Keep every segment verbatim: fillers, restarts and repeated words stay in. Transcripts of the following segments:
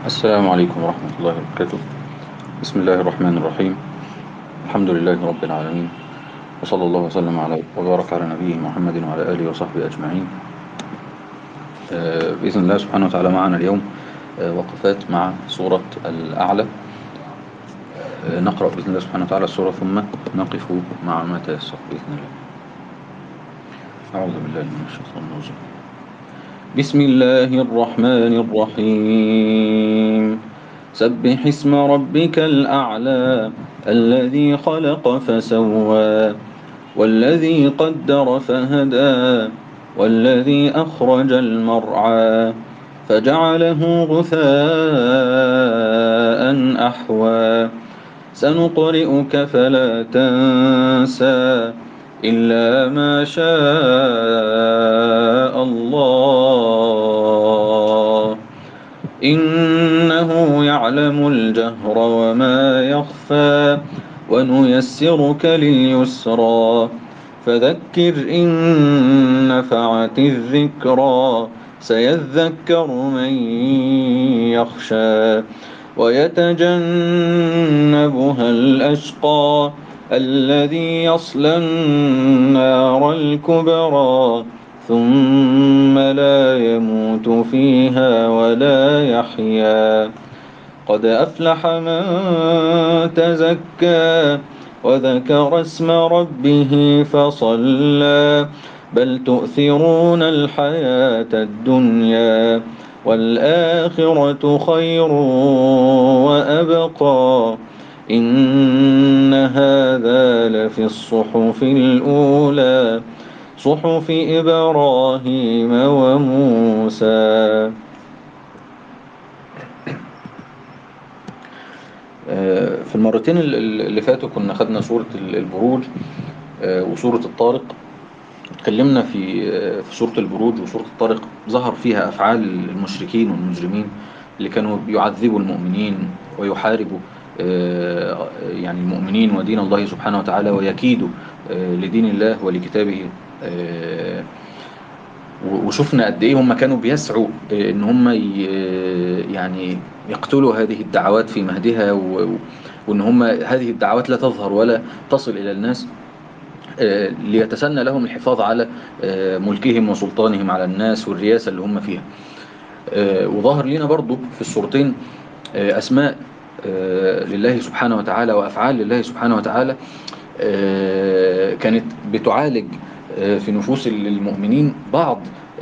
السلام عليكم ورحمة الله وبركاته. بسم الله الرحمن الرحيم. الحمد لله رب العالمين، وصلى الله وسلم على وبارك على نبيه محمد وعلى آله وصحبه أجمعين. آه، بإذن الله سبحانه وتعالى معنا اليوم آه، وقفات مع سورة الأعلى. آه، نقرأ بإذن الله سبحانه وتعالى السورة ثم نقف مع ما تيسر بإذن الله. أعوذ بالله من الشيطان الرجيم. بسم الله الرحمن الرحيم. سبح اسم ربك الأعلى الذي خلق فسوى والذي قدر فهدى والذي أخرج المرعى فجعله غثاء أحوى سنقرئك فلا تنسى إلا ما شاء الله إنه يعلم الجهر وما يخفى ونيسرك لليسرى فذكر إن نفعت الذكرى سيذكر من يخشى ويتجنبها الأشقى الذي يصلى النار الكبرى ثم لا يموت فيها ولا يحيا قد أفلح من تزكى وذكر اسم ربه فصلى بل تؤثرون الحياة الدنيا والآخرة خير وأبقى إن هذا لفي الصحف الأولى صحف إبراهيم وموسى. في المرتين اللي فاتوا كنا خدنا سورة البروج وسورة الطارق. اتكلمنا في في سورة البروج وسورة الطارق ظهر فيها أفعال المشركين والمجرمين اللي كانوا يعذبوا المؤمنين ويحاربوا يعني المؤمنين ودين الله سبحانه وتعالى ويكيدوا لدين الله ولكتابه. وشفنا قد ايه هم كانوا بيسعوا ان هم يعني يقتلوا هذه الدعوات في مهدها وان هم هذه الدعوات لا تظهر ولا تصل الى الناس ليتسنى لهم الحفاظ على ملكهم وسلطانهم على الناس والرياسة اللي هم فيها. وظهر لنا برضو في السورتين اسماء لله سبحانه وتعالى وافعال لله سبحانه وتعالى كانت بتعالج في نفوس المؤمنين بعض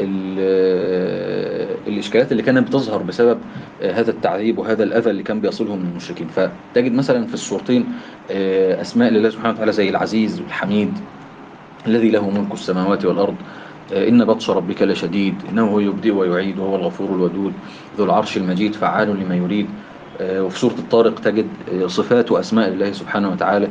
الإشكالات اللي كانت بتظهر بسبب هذا التعذيب وهذا الأذى اللي كان بيصلهم من المشركين. فتجد مثلا في السورتين أسماء لله سبحانه وتعالى زي العزيز والحميد الذي له ملك السماوات والأرض إن بطش ربك لشديد إنه هو يبدئ ويعيد وهو الغفور الودود ذو العرش المجيد فعال لما يريد. وفي سورة الطارق تجد صفات وأسماء لله سبحانه وتعالى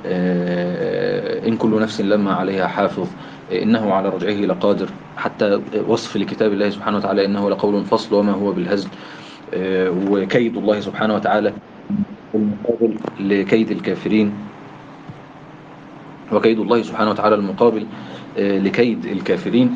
إن كل نفس لما عليها حافظ إنه على رجعه لقادر حتى وصف لكتاب الله سبحانه وتعالى إنه لقول فصل وما هو بالهزل. وكيد الله سبحانه وتعالى المقابل لكيد الكافرين وكيد الله سبحانه وتعالى المقابل لكيد الكافرين.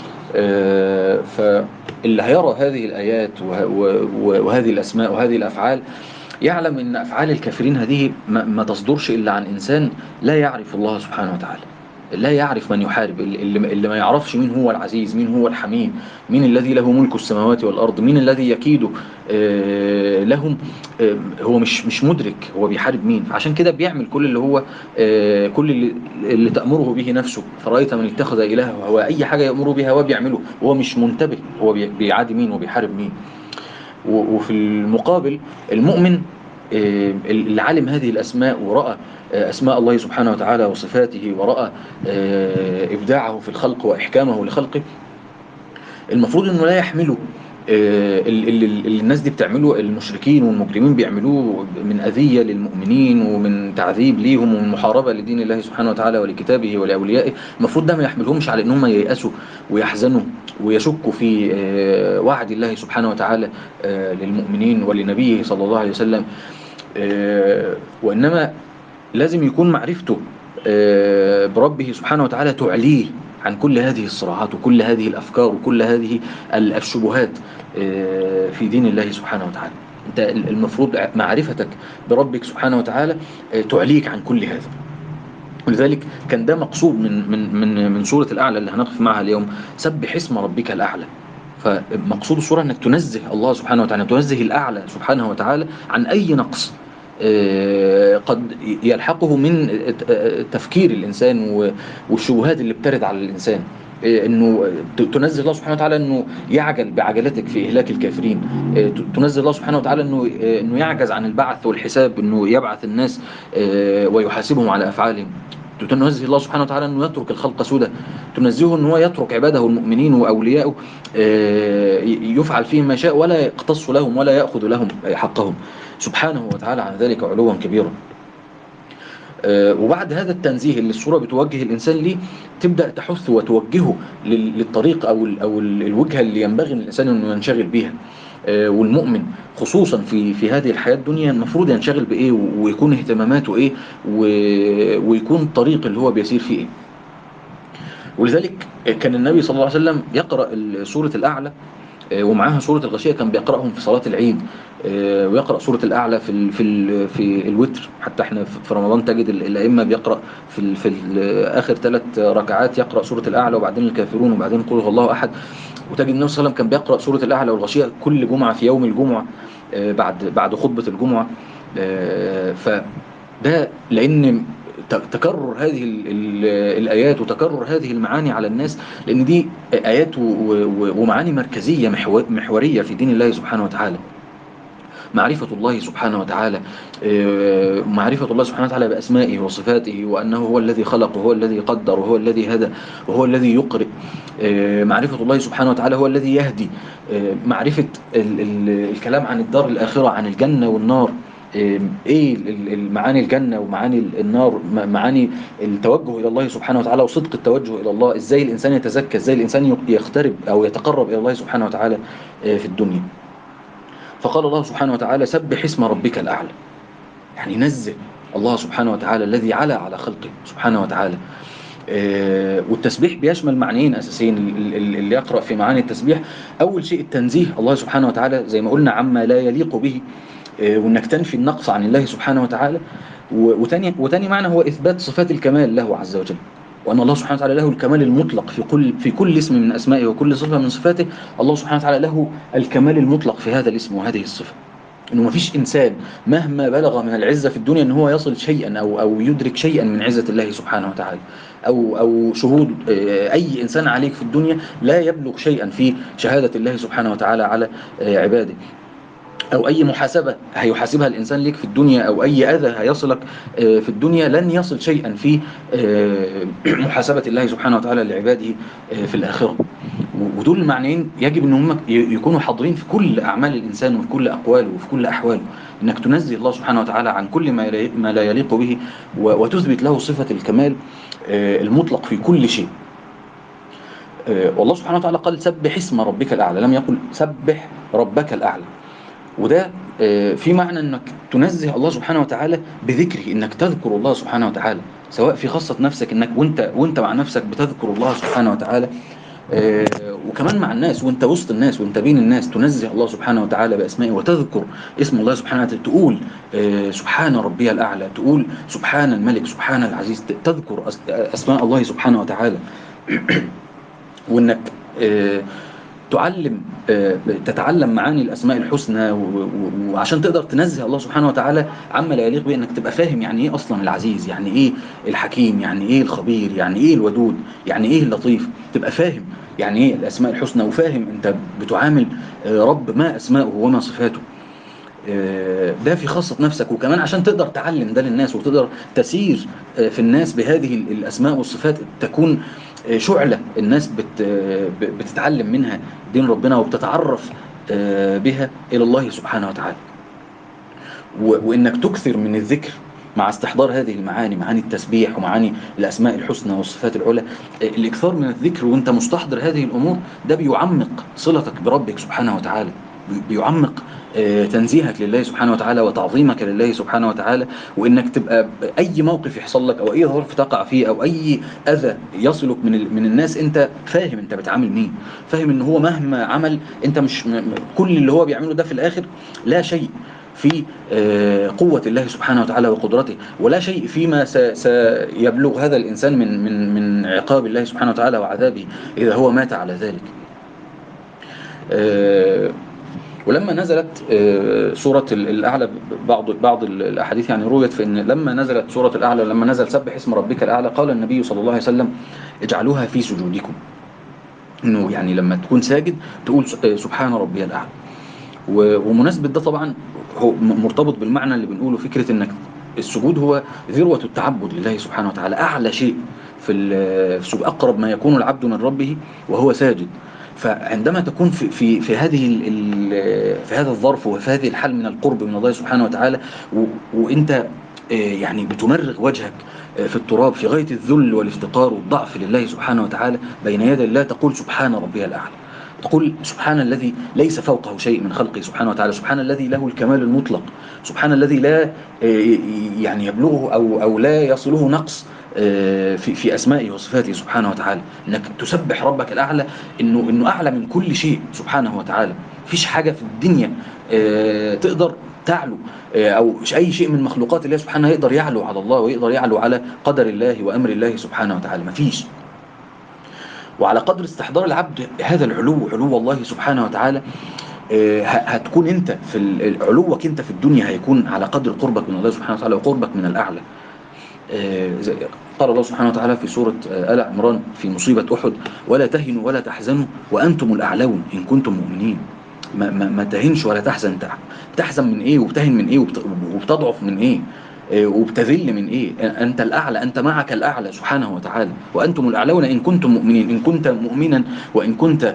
فاللي هيرى هذه الآيات وهذه الأسماء وهذه الأفعال يعلم أن أفعال الكافرين هذه ما تصدرش إلا عن إنسان لا يعرف الله سبحانه وتعالى، لا يعرف من يحارب، اللي ما يعرفش مين هو العزيز، مين هو الحميد، مين الذي له ملك السماوات والأرض، مين الذي يكيد لهم. هو مش مش مدرك هو بيحارب مين، عشان كده بيعمل كل اللي هو كل اللي, اللي تأمره به نفسه. فرأيت من اتخذ إلهه هو أي حاجة يأمره بها هو بيعمله، هو مش منتبه هو بيعادي مين وبيحارب مين. وفي المقابل المؤمن اللي علم هذه الأسماء ورأى أسماء الله سبحانه وتعالى وصفاته ورأى إبداعه في الخلق وإحكامه لخلقه، المفروض أنه لا يحمله اللي الناس دي بتعمله المشركين والمجرمين بيعملوه من أذية للمؤمنين ومن تعذيب ليهم ومن محاربة لدين الله سبحانه وتعالى ولكتابه ولأوليائه. المفروض ده ما يحملهمش على أنهم ييأسوا ويحزنوا ويشكوا في وعد الله سبحانه وتعالى للمؤمنين ولنبيه صلى الله عليه وسلم، وإنما لازم يكون معرفته بربه سبحانه وتعالى تعليه عن كل هذه الصراعات وكل هذه الأفكار وكل هذه الشبهات في دين الله سبحانه وتعالى. انت المفروض معرفتك بربك سبحانه وتعالى تعليك عن كل هذا. ولذلك كان ده مقصود من من من من سورة الأعلى اللي هنقف معها اليوم، سبح اسم ربك الأعلى. فمقصود السورة انك تنزه الله سبحانه وتعالى، تنزه الأعلى سبحانه وتعالى عن أي نقص قد يلحقه من تفكير الإنسان والشبهات اللي بترد على الإنسان، انه تنزل الله سبحانه وتعالى انه يعجل بعجلتك في اهلاك الكافرين، تنزل الله سبحانه وتعالى انه انه يعجز عن البعث والحساب، انه يبعث الناس ويحاسبهم على افعالهم. تنزه الله سبحانه وتعالى انه يترك الخلق سدى، تنزهه انه يترك عباده المؤمنين واولياءه يفعل فيهم ما شاء ولا يقتص لهم ولا ياخذ لهم حقهم سبحانه وتعالى عن ذلك علوا كبيرا. وبعد هذا التنزيه اللي السورة بتوجه الإنسان ليه، تبدأ تحث وتوجهه للطريق أو أو الوجهة اللي ينبغي الإنسان أنه ينشغل بيها. والمؤمن خصوصا في في هذه الحياة الدنيا المفروض ينشغل بإيه ويكون اهتماماته إيه ويكون الطريق اللي هو بيسير فيه إيه. ولذلك كان النبي صلى الله عليه وسلم يقرأ سورة الأعلى ومعاها سورة الغشية، كان بيقرأهم في صلاة العيد، ويقرأ سورة الأعلى في ال في ال في الوتر. حتى احنا في رمضان تجد الأئمة بيقرأ في ال في آخر ثلاث ركعات يقرأ سورة الأعلى وبعدين الكافرون وبعدين قل هو الله أحد. وتجد النبي صلى الله عليه وسلم كان بيقرأ سورة الأعلى والغشية كل جمعة في يوم الجمعة بعد بعد خطبة الجمعة. فده لأن تكرر هذه الآيات وتكرر هذه المعاني على الناس، لأن دي آيات ومعاني مركزية محورية في دين الله سبحانه وتعالى. معرفة الله سبحانه وتعالى، معرفة الله سبحانه وتعالى بأسمائه وصفاته، وأنه هو الذي خلق وهو الذي قدر وهو الذي هدى وهو الذي يقرئ. معرفة الله سبحانه وتعالى هو الذي يهدي. معرفة الكلام عن الدار الآخرة، عن الجنة والنار، ايه المعاني الجنة ومعاني النار، معاني التوجه الى الله سبحانه وتعالى وصدق التوجه الى الله، ازاي الانسان يتزكى، ازاي الانسان يقترب او يتقرب الى الله سبحانه وتعالى في الدنيا. فقال الله سبحانه وتعالى سبح اسم ربك الاعلى، يعني نزه الله سبحانه وتعالى الذي علا على خلقه سبحانه وتعالى. والتسبيح بيشمل معنيين اساسيين اللي يقرأ في معاني التسبيح. اول شيء التنزيه الله سبحانه وتعالى زي ما قلنا عما لا يليق به، وانك تنفي النقص عن الله سبحانه وتعالى. وتاني وتاني معنى هو اثبات صفات الكمال له عز وجل، وان الله سبحانه وتعالى له الكمال المطلق في كل في كل اسم من اسمائه وكل صفه من صفاته. الله سبحانه وتعالى له الكمال المطلق في هذا الاسم وهذه الصفه، انه ما فيش انسان مهما بلغ من العزه في الدنيا ان هو يصل شيئا او او يدرك شيئا من عزه الله سبحانه وتعالى، او او شهود اي انسان عليك في الدنيا لا يبلغ شيئا في شهاده الله سبحانه وتعالى على عباده، أو أي محاسبة هيحاسبها الإنسان لك في الدنيا، أو أي أذى هيصلك في الدنيا لن يصل شيئا في محاسبة الله سبحانه وتعالى لعباده في الآخرة. ودول المعنيين يجب أن هم يكونوا حاضرين في كل أعمال الإنسان وفي كل أقواله وفي كل أحواله، أنك تنزه الله سبحانه وتعالى عن كل ما لا يليق به وتثبت له صفة الكمال المطلق في كل شيء. والله سبحانه وتعالى قال سبح اسم ربك الأعلى، لم يقل سبح ربك الأعلى. وده في معنى انك تنزه الله سبحانه وتعالى بذكره، انك تذكر الله سبحانه وتعالى سواء في خاصة نفسك، انك وانت وانت مع نفسك بتذكر الله سبحانه وتعالى، وكمان مع الناس وانت وسط الناس وانت بين الناس تنزه الله سبحانه وتعالى بأسمائه وتذكر اسم الله سبحانه وتعالى، تقول سبحان ربي الأعلى، تقول سبحان الملك سبحان العزيز، تذكر أسماء الله سبحانه وتعالى. وانك تعلم تتعلم معاني الأسماء الحسنى، وعشان تقدر تنزه الله سبحانه وتعالى عما لا يليق به، انك تبقى فاهم يعني ايه اصلا العزيز، يعني ايه الحكيم، يعني ايه الخبير، يعني ايه الودود، يعني ايه اللطيف. تبقى فاهم يعني ايه الأسماء الحسنى، وفاهم انت بتعامل رب ما أسماؤه وما صفاته. ده في خاصة نفسك، وكمان عشان تقدر تعلم ده للناس وتقدر تسير في الناس بهذه الأسماء والصفات، تكون شعلة الناس بتتعلم منها دين ربنا وبتتعرف بها إلى الله سبحانه وتعالى. وإنك تكثر من الذكر مع استحضار هذه المعاني، معاني التسبيح ومعاني الأسماء الحسنى والصفات العلى. الإكثار من الذكر وإنت مستحضر هذه الأمور ده بيعمق صلتك بربك سبحانه وتعالى، بيعمق تنزيهك لله سبحانه وتعالى وتعظيمك لله سبحانه وتعالى، وانك تبقى اي موقف يحصل لك او اي ظرف تقع فيه او اي اذى يصلك من من الناس، انت فاهم انت بتعامل مين، فاهم ان هو مهما عمل انت مش كل اللي هو بيعمله ده في الاخر لا شيء في قوة الله سبحانه وتعالى وقدرته، ولا شيء فيما سيبلغ هذا الإنسان من من من عقاب الله سبحانه وتعالى وعذابه إذا هو مات على ذلك. ولما نزلت سورة الأعلى، بعض بعض الأحاديث يعني رويت في أن لما نزلت سورة الأعلى، لما نزل سبح اسم ربك الأعلى، قال النبي صلى الله عليه وسلم اجعلوها في سجودكم، إنه يعني لما تكون ساجد تقول سبحان ربي الأعلى. ومناسبة ده طبعا هو مرتبط بالمعنى اللي بنقوله، فكرة انك السجود هو ذروة التعبد لله سبحانه وتعالى، اعلى شيء في السجود، اقرب ما يكون العبد من ربه وهو ساجد. فعندما تكون في في في هذه في هذا الظرف وفي هذه الحال من القرب من الله سبحانه وتعالى، وانت يعني بتمرغ وجهك في التراب في غاية الذل والافتقار والضعف لله سبحانه وتعالى بين يدي الله، تقول سبحان ربي الأعلى، تقول سبحان الذي ليس فوقه شيء من خلقه سبحانه وتعالى، سبحان الذي له الكمال المطلق، سبحان الذي لا يعني يبلغه أو أو لا يصله نقص في في أسمائه وصفاته سبحانه وتعالى. إنك تسبح ربك الأعلى، إنه إنه أعلى من كل شيء سبحانه وتعالى، مفيش حاجة في الدنيا تقدر تعلو، أو أي شيء من مخلوقات الله سبحانه يقدر يعلو على الله ويقدر يعلو على قدر الله وأمر الله سبحانه وتعالى، مفيش. وعلى قدر استحضار العبد هذا العلو، علو الله سبحانه وتعالى، هتكون انت في علوك انت في الدنيا هيكون على قدر قربك من الله سبحانه وتعالى وقربك من الأعلى. قال الله سبحانه وتعالى في سورة آل عمران في مصيبة أحد: ولا تهنوا ولا تحزنوا وأنتم الأعلون إن كنتم مؤمنين. ما, ما, ما تهنش ولا تحزن. بتحزن من ايه وبتهن من ايه وبتضعف من ايه وبتذل من ايه؟ انت الاعلى، انت معك الاعلى سبحانه وتعالى، وانتم الاعلون ان كنتم مؤمنين. ان كنت مؤمنا وان كنت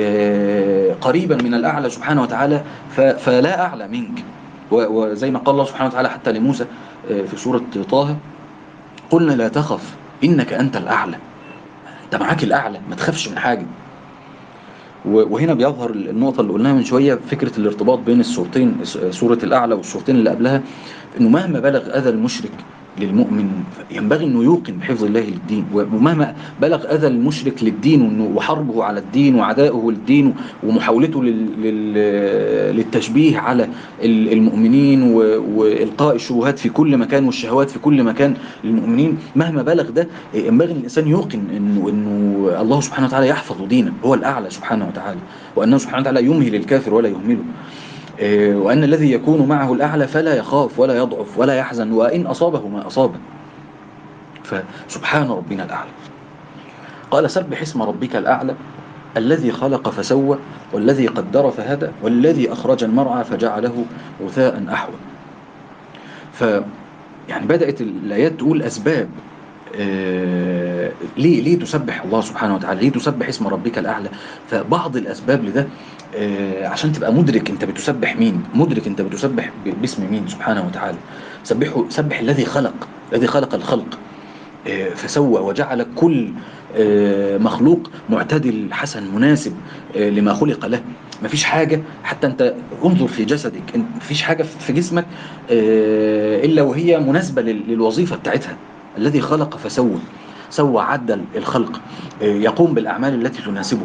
قريبا من الاعلى سبحانه وتعالى فلا اعلى منك. وزي ما قال الله سبحانه وتعالى حتى لموسى في سورة طه: قلنا لا تخف انك انت الاعلى، انت معاك الاعلى، ما تخافش من حاجه. وهنا بيظهر النقطة اللي قلناها من شوية، فكرة الارتباط بين السورتين، سورة الأعلى والسورتين اللي قبلها، إنه مهما بلغ أذى المشرك للمؤمن ينبغي أنه يوقن بحفظ الله للدين، ومهما بلغ أذى المشرك للدين وحربه على الدين وعدائه للدين ومحاولته للتشبيه على المؤمنين وإلقاء الشبهات في كل مكان والشهوات في كل مكان للمؤمنين، مهما بلغ ده ينبغي الإنسان يوقن إنه, إنه الله سبحانه وتعالى يحفظ دينه، هو الأعلى سبحانه وتعالى، وأنه سبحانه وتعالى يمهل الكافر ولا يهمله، وأن الذي يكون معه الأعلى فلا يخاف ولا يضعف ولا يحزن وإن أصابه ما أصابه. فسبحان ربنا الأعلى. قال: سبح اسم ربك الأعلى الذي خلق فسوى والذي قدر فهدى والذي أخرج المرعى فجعله غثاء أحوى. ف يعني بدأت الآيات تقول أسباب آه ليه ليه تسبح الله سبحانه وتعالى، ليه تسبح اسم ربك الأعلى. فبعض الأسباب لده آه عشان تبقى مدرك أنت بتسبح مين، مدرك أنت بتسبح باسم مين سبحانه وتعالى. سبحه سبح الذي خلق، الذي خلق الخلق آه فسوى وجعل كل آه مخلوق معتدل حسن مناسب آه لما خلق له. مفيش حاجة، حتى أنت انظر في جسدك، مفيش حاجة في جسمك آه إلا وهي مناسبة للوظيفة بتاعتها. الذي خلق فسوى، سوى عدل الخلق، يقوم بالأعمال التي تناسبه.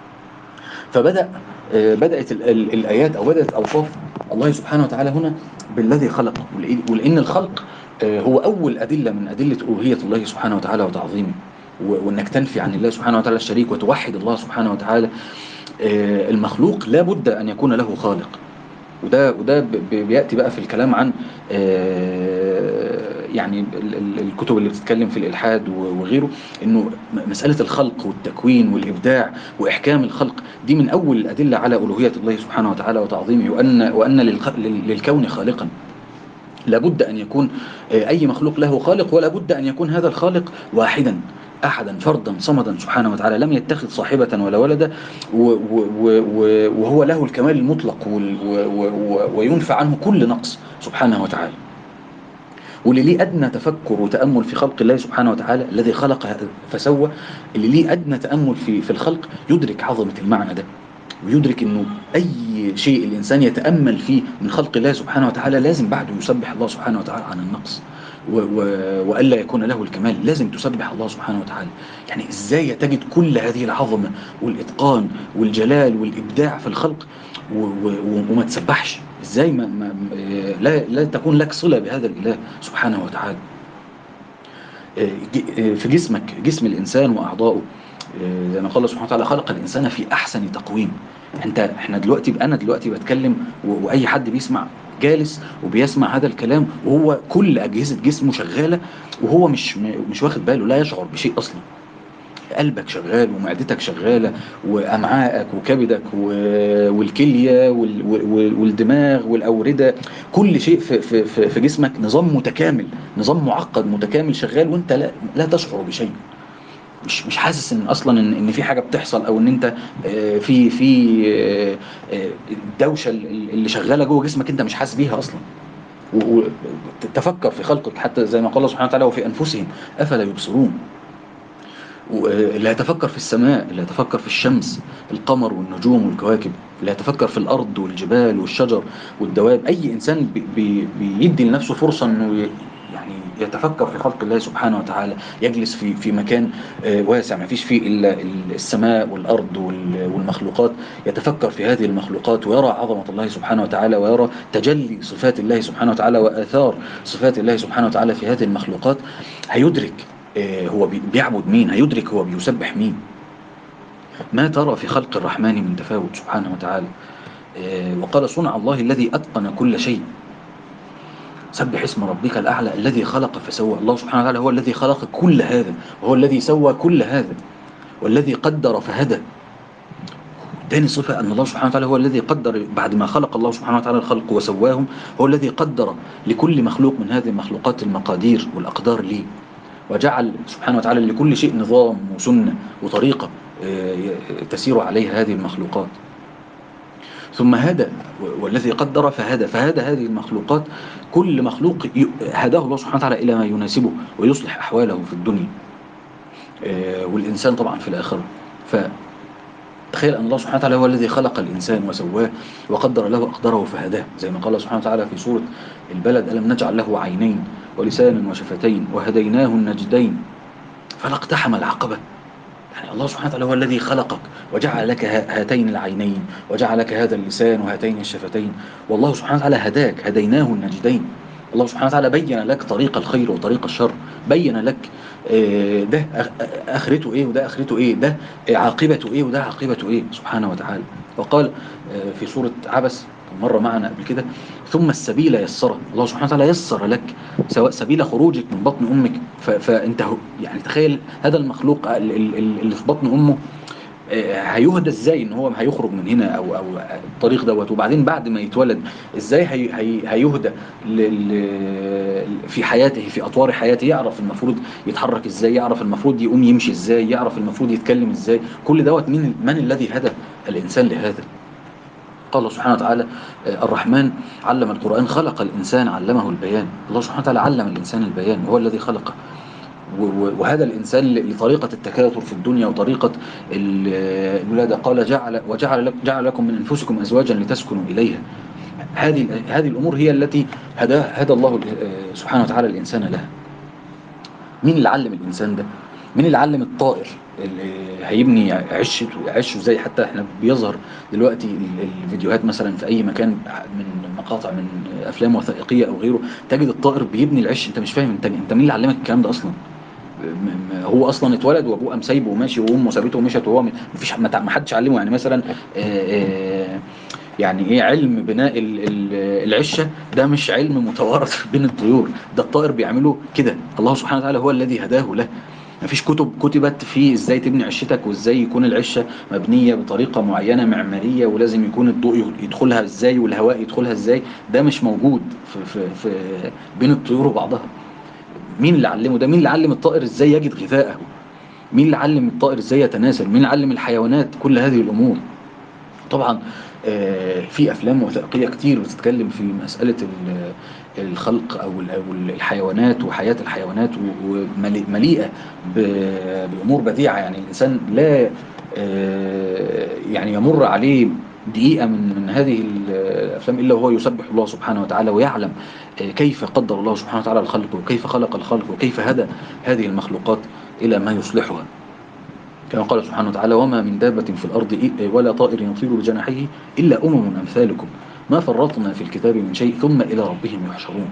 فبدأ بدأت الآيات أو بدأت أوصاف الله سبحانه وتعالى هنا بالذي خلق، ولأن الخلق هو أول أدلة من أدلة ألوهية الله سبحانه وتعالى وتعظيمه، وأنك تنفي عن الله سبحانه وتعالى الشريك وتوحد الله سبحانه وتعالى. المخلوق لا بد أن يكون له خالق، وده وده بيأتي بقى في الكلام عن يعني الكتب اللي بتتكلم في الإلحاد وغيره، إنه مسألة الخلق والتكوين والإبداع وإحكام الخلق دي من أول الأدلة على ألوهية الله سبحانه وتعالى وتعظيمه، وأن وأن للكون خالقا. لابد أن يكون أي مخلوق له خالق، ولا بد أن يكون هذا الخالق واحدا أحدا فردا صمدا سبحانه وتعالى، لم يتخذ صاحبة ولا ولدا، وهو له الكمال المطلق وينفع عنه كل نقص سبحانه وتعالى. واللي ليه أدنى تفكر وتأمل في خلق الله سبحانه وتعالى الذي خلق فسوى، اللي ليه أدنى تأمل في في الخلق يدرك عظمة المعنى ده، ويدرك انه اي شيء الانسان يتامل فيه من خلق الله سبحانه وتعالى لازم بعده يسبح الله سبحانه وتعالى عن النقص، و و والا يكون له الكمال، لازم تسبح الله سبحانه وتعالى. يعني ازاي تجد كل هذه العظمه والاتقان والجلال والابداع في الخلق و و وما تسبحش؟ ازاي ما ما لا لا تكون لك صله بهذا الاله سبحانه وتعالى؟ في جسمك، جسم الانسان واعضائه، زي ما قال الله سبحانه وتعالى خلق الانسان في احسن تقويم. انت احنا دلوقتي انا دلوقتي بتكلم واي حد بيسمع جالس وبيسمع هذا الكلام وهو كل اجهزه جسمه شغاله وهو مش مش واخد باله، لا يشعر بشيء اصلا. قلبك شغال ومعدتك شغاله وامعائك وكبدك والكليه والدماغ والاورده، كل شيء في في في جسمك نظام متكامل، نظام معقد متكامل شغال، وانت لا, لا تشعر بشيء. مش مش حاسس ان اصلا ان ان في حاجه بتحصل، او ان انت في في الدوشه اللي شغاله جوه جسمك انت مش حاسس بيها اصلا. وتفكر في خلقك، حتى زي ما قال الله سبحانه وتعالى وفي انفسهم افلا يبصرون. اللي هيتفكر في السماء، اللي هيتفكر في الشمس، القمر والنجوم والكواكب، اللي هيتفكر في الارض والجبال والشجر والدواب. اي انسان بي بي بيدي لنفسه فرصه انه يعني يتفكر في خلق الله سبحانه وتعالى، يجلس في في مكان واسع ما فيش فيه الا السماء والارض والمخلوقات، يتفكر في هذه المخلوقات ويرى عظمه الله سبحانه وتعالى، ويرى تجلي صفات الله سبحانه وتعالى واثار صفات الله سبحانه وتعالى في هذه المخلوقات، هيدرك هو بيعبد مين، هيدرك هو بيسبح مين. ما ترى في خلق الرحمن من تفاوت سبحانه وتعالى. وقال صنع الله الذي أتقن كل شيء، سبح اسم ربك الأعلى الذي خلق فسوى. الله سبحانه وتعالى هو الذي خلق كل هذا، وهو الذي سوى كل هذا، والذي قدر فهدى. تاني صفة أن الله سبحانه وتعالى هو الذي قدر، بعد ما خلق الله سبحانه وتعالى الخلق وسواهم، هو الذي قدر لكل مخلوق من هذه المخلوقات المقادير والأقدار ليه، وجعل سبحانه وتعالى لكل شيء نظام وسنة وطريقة تسير عليها هذه المخلوقات. ثم هدى، والذي قدر فهدى، فهدى هذه المخلوقات، كل مخلوق هداه الله سبحانه وتعالى إلى ما يناسبه ويصلح أحواله في الدنيا والإنسان طبعا في الآخرة. فتخيل أن الله سبحانه وتعالى هو الذي خلق الإنسان وسواه وقدر له أقداره فهداه، زي ما قال الله سبحانه وتعالى في سورة البلد ألم نجعل له عينين ولسانا وشفتين وهديناه النجدين فلا اقتحم العقبة. يعني الله سبحانه وتعالى هو الذي خلقك وجعل لك هاتين العينين وجعل لك هذا اللسان وهاتين الشفتين، والله سبحانه وتعالى هداك، هديناه النجدين. الله سبحانه وتعالى بين لك طريق الخير وطريق الشر، بين لك ده آخرته ايه وده آخرته ايه، ده عاقبته ايه وده عاقبته ايه سبحانه وتعالى. وقال في سورة عبس مرة معنا قبل كده ثم السبيل يسره. الله سبحانه وتعالى يسر لك سواء سبيل خروجك من بطن أمك، فأنت يعني تخيل هذا المخلوق اللي في بطن أمه هيهدى ازاي، ان هو هيخرج من هنا او او الطريق دوت، وبعدين بعد ما يتولد ازاي هي هي هيهدى في حياته، في اطوار حياته، يعرف المفروض يتحرك ازاي، يعرف المفروض يقوم يمشي ازاي، يعرف المفروض يتكلم ازاي. كل دوت من من الذي هدى الانسان لهذا؟ قال الله سبحانه وتعالى الرحمن علم القرآن خلق الإنسان علمه البيان. الله سبحانه وتعالى علم الإنسان البيان وهو الذي خلقه، وهذا الإنسان لطريقة التكاثر في الدنيا وطريقة الولادة قال جعل وجعل لك جعل لكم من أنفسكم أزواجا لتسكنوا إليها. هذه هذه الأمور هي التي هدى هدى الله سبحانه وتعالى الإنسان لها. مين اللي علم الإنسان ده؟ مين اللي علم الطائر اللي هيبني عشه عشه ازاي؟ حتى احنا بيظهر دلوقتي الفيديوهات مثلا في اي مكان من مقاطع من افلام وثائقيه او غيره، تجد الطائر بيبني العش، انت مش فاهم انت انت مين اللي علمك الكلام ده اصلا؟ هو اصلا اتولد وابوه قام سايبه وماشي وامه سابته ومشت، وهو مفيش ما حدش علمه. يعني مثلا يعني ايه علم بناء العشه ده مش علم متوارث بين الطيور، ده الطائر بيعمله كده. الله سبحانه وتعالى هو الذي هداه له. مفيش كتب كتبت في ازاي تبني عشتك وازاي يكون العشه مبنيه بطريقه معينه معماريه، ولازم يكون الضوء يدخلها ازاي والهواء يدخلها ازاي، ده مش موجود في, في, في بين الطيور وبعضها. مين اللي علمه ده؟ مين اللي علم الطائر ازاي يجد غذائه؟ مين اللي علم الطائر ازاي يتناسل؟ مين اللي علم الحيوانات كل هذه الامور؟ طبعا في افلام وثائقيه كتير بتتكلم في مساله الخلق او الحيوانات وحياه الحيوانات، ومليئه بامور بديعه. يعني الانسان لا يعني يمر عليه دقيقة من من هذه الأفلام إلا وهو يسبح الله سبحانه وتعالى ويعلم كيف قدر الله سبحانه وتعالى الخلق وكيف خلق الخلق وكيف هدى هذه المخلوقات إلى ما يصلحها. كما قال سبحانه وتعالى: وما من دابة في الأرض ولا طائر يطير بجناحيه إلا أمم أمثالكم ما فرطنا في الكتاب من شيء ثم إلى ربهم يحشرون.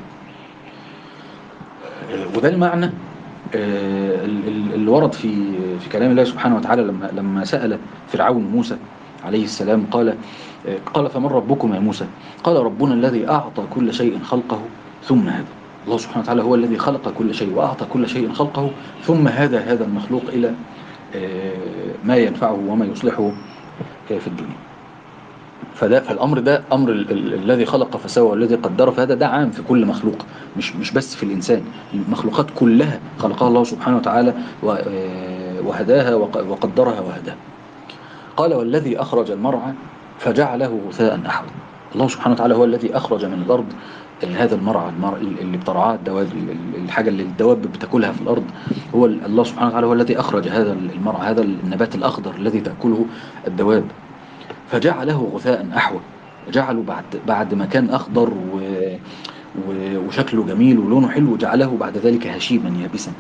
وده المعنى اللي ورد في في كلام الله سبحانه وتعالى لما لما سأل فرعون موسى عليه السلام، قال قال فمن ربكم يا موسى؟ قال ربنا الذي أعطى كل شيء خلقه ثم هدى. الله سبحانه وتعالى هو الذي خلق كل شيء وأعطى كل شيء خلقه ثم هدى هذا المخلوق إلى ما ينفعه وما يصلحه في الدنيا. فده فالأمر ده أمر الذي خلق فسوى والذي قدر، فهذا ده عام في كل مخلوق، مش مش بس في الإنسان. المخلوقات كلها خلقها الله سبحانه وتعالى وهداها وقدرها وهداها. قال: والذي أخرج المرعى فجعله غثاء أحوى. الله سبحانه وتعالى هو الذي أخرج من الأرض هذا المرعى اللي بترعاه الدواب، الحاجة اللي الدواب بتاكلها في الأرض. هو الله سبحانه وتعالى هو الذي أخرج هذا المرعى، هذا النبات الأخضر الذي تأكله الدواب، فجعله غثاء أحوى. جعله بعد بعد ما كان أخضر و وشكله جميل ولونه حلو، جعله بعد ذلك هشيما يابسا.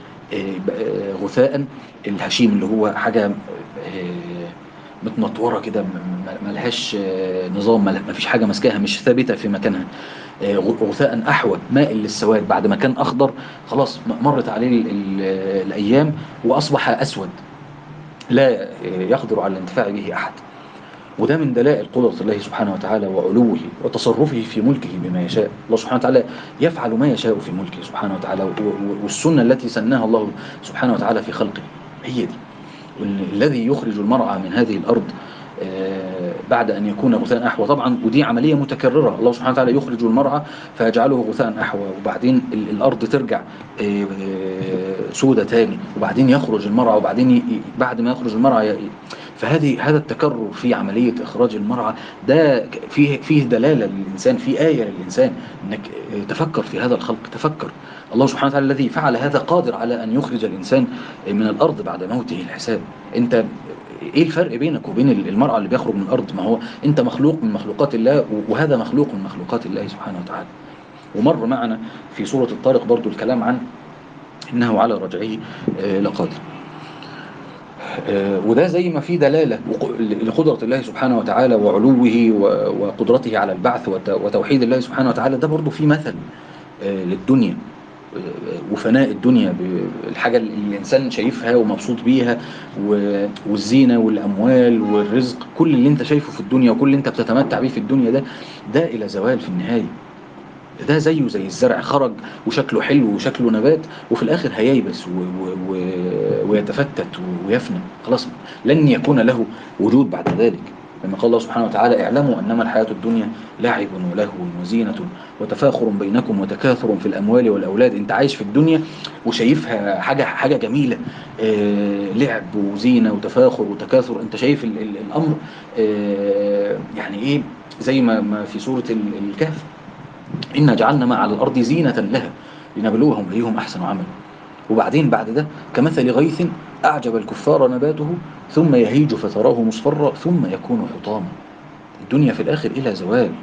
غثاء، الهشيم اللي هو حاجة متنطورة كده، ملهاش نظام، ما فيش حاجة مسكاها، مش ثابتة في مكانها. غثاء أحوى، ماء للسواد، بعد ما كان أخضر خلاص مرت عليه الأيام وأصبح أسود لا يقدر على الانتفاع به أحد. وده من دلائل قدرة الله سبحانه وتعالى وعلوه وتصرفه في ملكه بما يشاء. الله سبحانه وتعالى يفعل ما يشاء في ملكه سبحانه وتعالى، والسنة التي سناها الله سبحانه وتعالى في خلقه هي دي. الذي يخرج المرعى من هذه الأرض بعد أن يكون غثاء أحوى، طبعا ودي عملية متكررة. الله سبحانه وتعالى يخرج المرعى فيجعله غثاء أحوى، وبعدين الأرض ترجع سودة تاني، وبعدين يخرج المرعى، وبعدين بعد ما يخرج المرعى. فهذه هذا التكرر في عملية إخراج المرعى ده فيه فيه دلالة للإنسان، في آية للإنسان إنك تفكر في هذا الخلق. تفكر الله سبحانه وتعالى الذي فعل هذا قادر على أن يخرج الإنسان من الأرض بعد موته الحساب. أنت إيه الفرق بينك وبين المرعى اللي بيخرج من الأرض؟ ما هو أنت مخلوق من مخلوقات الله، وهذا مخلوق من مخلوقات الله سبحانه وتعالى. ومر معنا في سورة الطارق برضو الكلام عن إنه على رجعه لقادر. وده زي ما في دلالة لقدرة الله سبحانه وتعالى وعلوه وقدرته على البعث وتوحيد الله سبحانه وتعالى، ده برضو في مثل للدنيا وفناء الدنيا، الحاجة اللي الإنسان شايفها ومبسوط بيها، والزينة والأموال والرزق، كل اللي انت شايفه في الدنيا وكل اللي انت بتتمتع بيه في الدنيا ده ده إلى زوال في النهاية. ده زيه زي الزرع، خرج وشكله حلو وشكله نبات، وفي الآخر هييبس ويتفتت ويفنى، خلاص لن يكون له وجود بعد ذلك. لما قال الله سبحانه وتعالى: اعلموا أنما الحياة الدنيا لعب ولهو وزينة وتفاخر بينكم وتكاثر في الأموال والأولاد. انت عايش في الدنيا وشايفها حاجة حاجة جميلة، آه لعب وزينة وتفاخر وتكاثر، انت شايف ال ال الأمر آه يعني ايه، زي ما في سورة الكهف: إنا جعلنا ما على الأرض زينة لها لنبلوهم أيهم أحسن عملا. وبعدين بعد ده: كمثل غيث أعجب الكفار نباته ثم يهيج فتراه مصفرا ثم يكون حطاما. الدنيا في الآخر إلى زوال،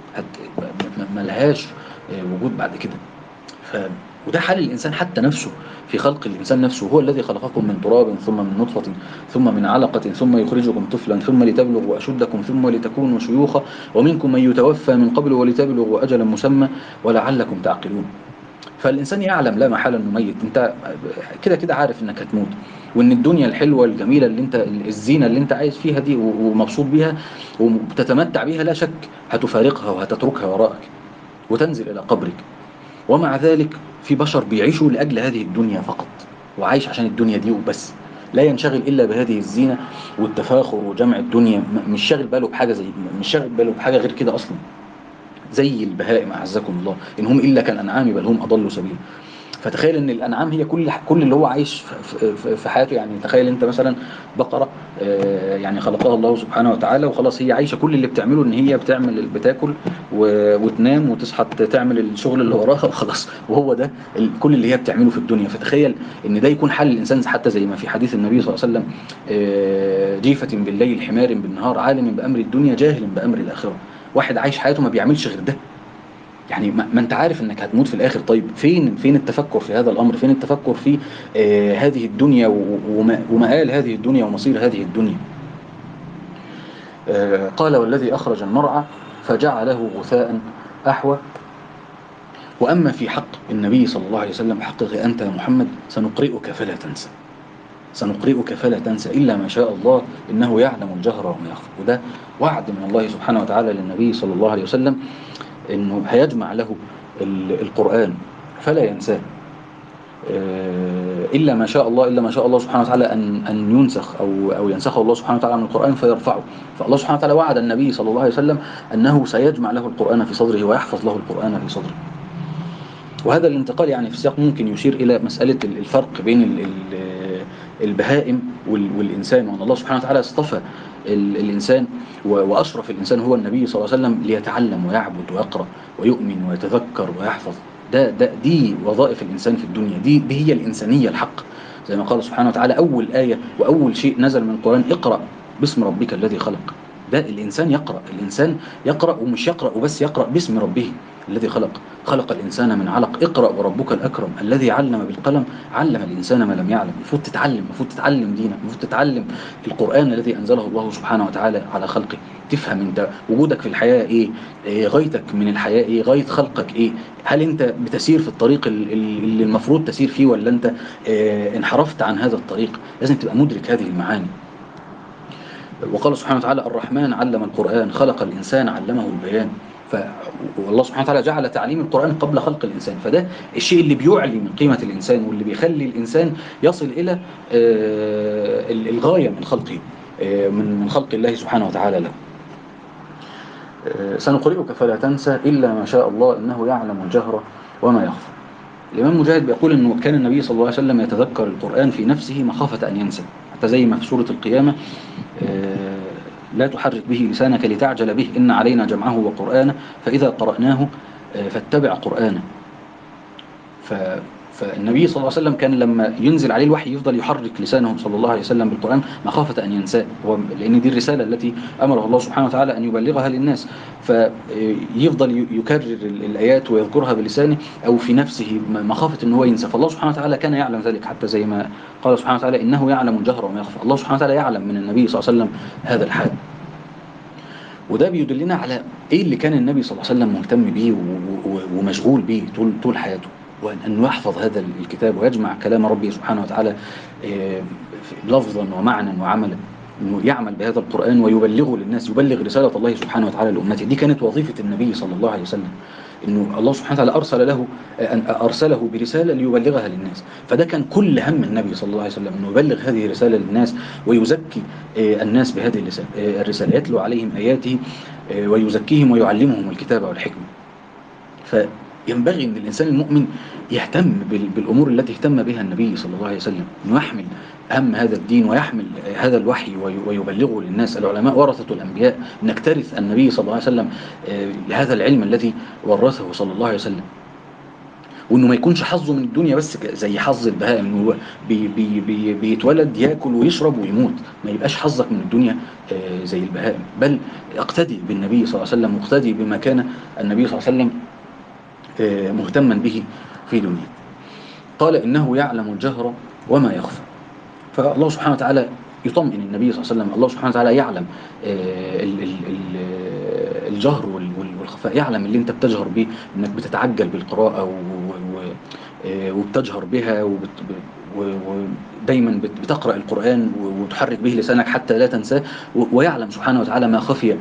ملهاش وجود بعد كده. ف... وده حال الإنسان حتى نفسه، في خلق الإنسان نفسه. هو الذي خلقكم من تراب ثم من نطفة ثم من علقة ثم يخرجكم طفلا ثم لتبلغوا أشدكم ثم لتكونوا شيوخا ومنكم من يتوفى من قبل ولتبلغوا أجلا مسمى ولعلكم تعقلون. فالإنسان يعلم لا محالة أنه ميت، أنت كده كده عارف أنك هتموت، وأن الدنيا الحلوة الجميلة اللي أنت الزينة اللي أنت عايش فيها دي ومبسوط بيها وبتتمتع بيها لا شك هتفارقها وهتتركها وراءك وتنزل إلى قبرك. ومع ذلك في بشر بيعيشوا لأجل هذه الدنيا فقط، وعايش عشان الدنيا دي وبس، لا ينشغل إلا بهذه الزينة والتفاخر وجمع الدنيا، مش شاغل باله بحاجة زي مش شاغل باله بحاجة غير كده أصلا، زي البهائم أعزكم الله، إن هم إلا كالأنعام بل هم أضلوا سبيلا. فتخيل ان الانعام هي كل كل اللي هو عايش في في- في حياته. يعني تخيل انت مثلا بقره، آه، يعني خلقها الله سبحانه وتعالى وخلاص، هي عايشه كل اللي بتعمله ان هي بتعمل بتاكل و- وتنام وتصحى تعمل الشغل اللي وراها وخلاص، وهو ده ال- كل اللي هي بتعمله في الدنيا. فتخيل ان ده يكون حال الانسان، حتى زي ما في حديث النبي صلى الله عليه وسلم، آه، جيفة بالليل حمار بالنهار، عالم بامر الدنيا جاهل بامر الاخره. واحد عايش حياته ما بيعملش غير ده. يعني ما, ما انت عارف انك هتموت في الاخر. طيب فين فين التفكر في هذا الامر؟ فين التفكر في آه هذه الدنيا و- وما- ومآل هذه الدنيا ومصير هذه الدنيا؟ آه قال والذي اخرج المرعى فجعله غثاء احوى. واما في حق النبي صلى الله عليه وسلم، حقك انت يا محمد، سنقرئك فلا تنسى. سنقرئك فلا تنسى إلا ما شاء الله إنه يعلم الجهر وما يخفى. وده وعد من الله سبحانه وتعالى للنبي صلى الله عليه وسلم، إنه هيجمع له ال- القرآن فلا ينساه، آه، إلا ما شاء الله. إلا ما شاء الله سبحانه وتعالى أن أن ينسخ أو أو ينسخه الله سبحانه وتعالى من القرآن فيرفعه. فالله سبحانه وتعالى وعد النبي صلى الله عليه وسلم أنه سيجمع له القرآن في صدره ويحفظ له القرآن في صدره. وهذا الانتقال يعني في السياق ممكن يشير إلى مسألة الفرق بين ال- ال- البهائم وال- والإنسان، وأن الله سبحانه وتعالى اصطفى ال- الإنسان و- وأشرف الإنسان هو النبي صلى الله عليه وسلم ليتعلم ويعبد ويقرأ ويؤمن ويتذكر ويحفظ. ده ده دي وظائف الإنسان في الدنيا، دي دي هي الإنسانية الحق. زي ما قال سبحانه وتعالى أول آية وأول شيء نزل من القرآن: اقرأ باسم ربك الذي خلق. ده الإنسان يقرأ، الإنسان يقرأ، ومش يقرأ وبس، يقرأ باسم ربه الذي خلق. خلق الإنسان من علق، اقرأ وربك الأكرم الذي علم بالقلم علم الإنسان ما لم يعلم. المفروض تتعلم، المفروض تتعلم دينك، المفروض تتعلم القرآن الذي أنزله الله سبحانه وتعالى على خلقه. تفهم أنت وجودك في الحياة إيه، إيه غايتك من الحياة، إيه غاية خلقك، إيه. هل أنت بتسير في الطريق ال- ال- اللي المفروض تسير فيه، ولا أنت إيه انحرفت عن هذا الطريق؟ لازم تبقى مدرك هذه المعاني. وقال سبحانه وتعالى: الرحمن علم القرآن خلق الإنسان علمه البيان. ف... والله سبحانه وتعالى جعل تعليم القرآن قبل خلق الإنسان، فده الشيء اللي بيعلي من قيمة الإنسان واللي بيخلي الإنسان يصل إلى آه، الغاية من خلقه، آه، من من خلق الله سبحانه وتعالى له. آه، سنقرئك فلا تنسى إلا ما شاء الله إنه يعلم الجهر وما يخفى. الإمام مجاهد بيقول إنه كان النبي صلى الله عليه وسلم يتذكر القرآن في نفسه مخافة أن ينسى، حتى زي ما في سورة القيامة: آه، لا تحرك به لسانك لتعجل به إن علينا جمعه وقرآنه فإذا قرأناه آه، فاتبع قرآنه. ف فالنبي صلى الله عليه وسلم كان لما ينزل عليه الوحي يفضل يحرك لسانه صلى الله عليه وسلم بالقرآن مخافة أن ينساه، هو لأن دي الرسالة التي أمره الله سبحانه وتعالى أن يبلغها للناس. فيفضل يكرر الآيات ويذكرها بلسانه أو في نفسه مخافة أن هو ينسى. فالله سبحانه وتعالى كان يعلم ذلك، حتى زي ما قال سبحانه وتعالى: إنه يعلم الجهر وما يخفى. الله سبحانه وتعالى يعلم من النبي صلى الله عليه وسلم هذا الحال. وده بيدلنا على ايه اللي كان النبي صلى الله عليه وسلم مهتم بيه و- و- ومشغول بيه طول طول حياته، وأن يحفظ هذا الكتاب ويجمع كلام ربه سبحانه وتعالى آه، لفظا ومعنى وعملا، انه يعمل بهذا القرآن ويبلغه للناس، يبلغ رسالة الله سبحانه وتعالى لأمته. دي كانت وظيفة النبي صلى الله عليه وسلم، انه الله سبحانه وتعالى ارسل له أن ارسله برسالة ليبلغها للناس. فده كان كل هم النبي صلى الله عليه وسلم، انه يبلغ هذه الرسالة للناس ويزكي آه، الناس بهذه الرسالة، آه، الرسالة يتلو عليهم آياته آه، ويزكيهم ويعلمهم الكتاب والحكمة. فينبغي أن الإنسان المؤمن يهتم بال- بالأمور التي اهتم بها النبي صلى الله عليه وسلم، أنه يحمل هم هذا الدين ويحمل هذا الوحي وي- ويبلغه للناس. العلماء ورثة الأنبياء، أنك ترث النبي صلى الله عليه وسلم آه، هذا العلم الذي ورثه صلى الله عليه وسلم. وانه ما يكونش حظه من الدنيا بس ك- زي حظ البهائم، انه هو بي بي بي بيتولد ياكل ويشرب ويموت. ما يبقاش حظك من الدنيا آه، زي البهائم، بل اقتدي بالنبي صلى الله عليه وسلم، واقتدي بما كان النبي صلى الله عليه وسلم آه، مهتما به في دنيا. قال: إنه يعلم الجهر وما يخفى. فالله سبحانه وتعالى يطمئن النبي صلى الله عليه وسلم. الله سبحانه وتعالى يعلم آه، ال- ال- ال- الجهر وال- وال- والخفاء، يعلم اللي انت بتجهر به، انك بتتعجل بالقراءة و- و- آه، وبتجهر بها وبت- و- ودايما بت- بتقرأ القرآن و- وتحرك به لسانك حتى لا تنساه. و- ويعلم سبحانه وتعالى ما خفي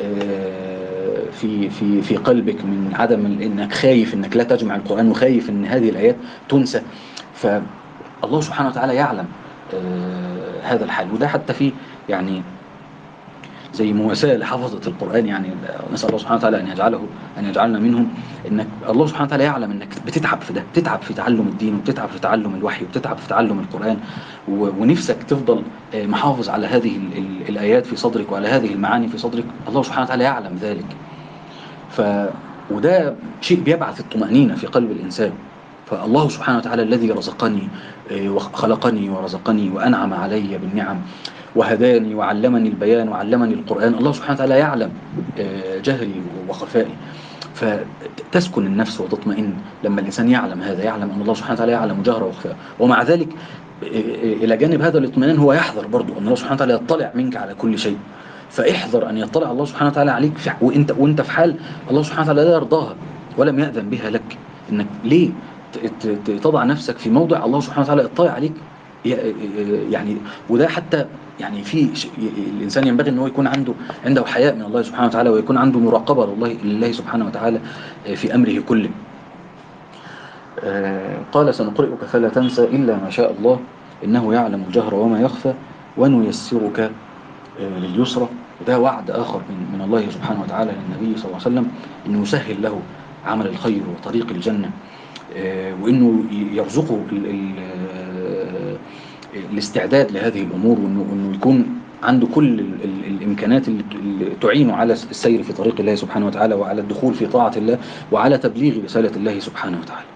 آه، في في في قلبك من عدم ال- انك خايف انك لا تجمع القرآن، وخايف ان هذه الآيات تنسى. فالله سبحانه وتعالى يعلم آه، هذا الحال. وده حتى في يعني زي مواساة لحفظة القرآن، يعني نسأل الله سبحانه وتعالى أن يجعله أن يجعلنا منهم. إنك الله سبحانه وتعالى يعلم إنك بتتعب في ده، بتتعب في تعلم الدين، وبتتعب في تعلم الوحي، وبتتعب في تعلم القرآن، ونفسك تفضل محافظ على هذه الآيات في صدرك وعلى هذه المعاني في صدرك. الله سبحانه وتعالى يعلم ذلك. ف وده شيء بيبعث الطمأنينة في قلب الإنسان. فالله سبحانه وتعالى الذي رزقني وخلقني ورزقني وأنعم علي بالنعم وهداني وعلمني البيان وعلمني القرآن، الله سبحانه وتعالى يعلم جهري وخفائي. فتسكن النفس وتطمئن لما الإنسان يعلم هذا، يعلم أن الله سبحانه وتعالى يعلم جهره وخفائه. ومع ذلك إلى جانب هذا الاطمئنان هو يحذر برضو أن الله سبحانه وتعالى يطلع منك على كل شيء. فاحذر أن يطلع الله سبحانه وتعالى عليك وإنت, وإنت في حال الله سبحانه وتعالى لا يرضاها ولم يأذن بها لك. إنك ليه تضع نفسك في موضع الله سبحانه وتعالى يطلع عليك؟ يعني وده حتى يعني في الإنسان ينبغي أنه يكون عنده عنده حياء من الله سبحانه وتعالى، ويكون عنده مراقبة لله, لله سبحانه وتعالى في أمره كله. قال سنقرئك فلا تنسى إلا ما شاء الله إنه يعلم الجهر وما يخفى ونيسرك لليسرى. وده وعد آخر من, من الله سبحانه وتعالى للنبي صلى الله عليه وسلم أنه يسهل له عمل الخير وطريق الجنة، وأنه يرزقه ال ال الاستعداد لهذه الأمور، وأنه, وأنه يكون عنده كل ال ال الإمكانات اللي تعينه على السير في طريق الله سبحانه وتعالى، وعلى الدخول في طاعة الله، وعلى تبليغ رسالة الله سبحانه وتعالى.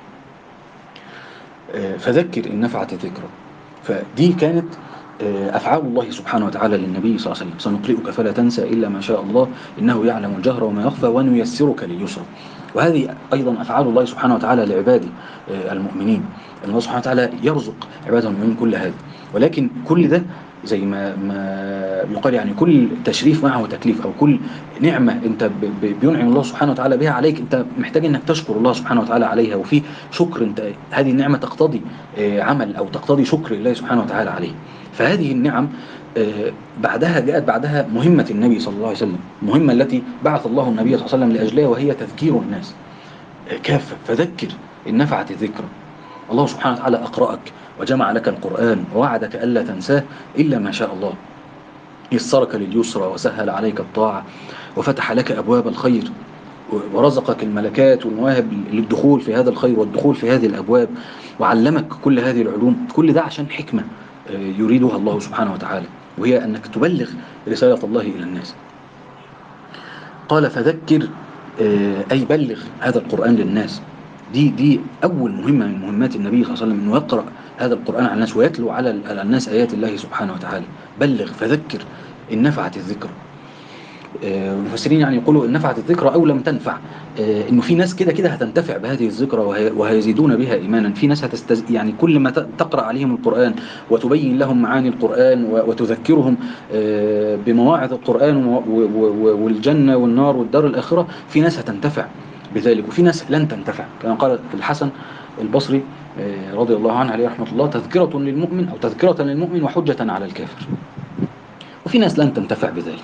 فذكر إن نفعت الذكرى. فدي كانت أفعال الله سبحانه وتعالى للنبي صلى الله عليه وسلم. سنقرئك فلا تنسى إلا ما شاء الله إنه يعلم الجهر وما يخفى ونيسرك لليسرى. وهذه أيضا أفعال الله سبحانه وتعالى لعباده المؤمنين. الله سبحانه وتعالى يرزق عباده المؤمنين كل هذا، ولكن كل ده زي ما, ما يقال يعني كل تشريف معه تكليف، أو كل نعمة أنت بينعم الله سبحانه وتعالى بها عليك أنت محتاج أنك تشكر الله سبحانه وتعالى عليها، وفي شكر. أنت هذه النعمة تقتضي عمل أو تقتضي شكر الله سبحانه وتعالى عليه. فهذه النعم بعدها جاءت بعدها مهمة النبي صلى الله عليه وسلم، مهمة التي بعث الله النبي صلى الله عليه وسلم لأجلها، وهي تذكير الناس كافة. فذكر إن نفعت الذكرى. الله سبحانه وتعالى أقرأك وجمع لك القرآن ووعدك ألا تنساه إلا ما شاء الله. يسرك لليسرى وسهل عليك الطاعة وفتح لك أبواب الخير ورزقك الملكات والمواهب للدخول في هذا الخير والدخول في هذه الأبواب، وعلمك كل هذه العلوم. كل ده عشان حكمة يريدها الله سبحانه وتعالى، وهي أنك تبلغ رسالة الله إلى الناس. قال فذكر أي بلغ هذا القرآن للناس. دي دي أول مهمة من مهمات النبي صلى الله عليه وسلم، أنه يقرأ هذا القرآن على الناس ويتلو على الناس آيات الله سبحانه وتعالى. بلغ فذكر إن نفعت الذكر. المفسرين يعني يقولوا إن نفعت الذكرى أو لم تنفع، إنه في ناس كده كده هتنتفع بهذه الذكرى وهيزيدون بها إيمانا. في ناس هتستز... يعني كل ما تقرأ عليهم القرآن وتبين لهم معاني القرآن وتذكرهم بمواعظ القرآن والجنة والنار والدار الآخرة، في ناس هتنتفع بذلك وفي ناس لن تنتفع. كما قال الحسن البصري رضي الله عنه عليه رحمة الله: تذكرة للمؤمن أو تذكرة للمؤمن وحجة على الكافر. وفي ناس لن تنتفع بذلك.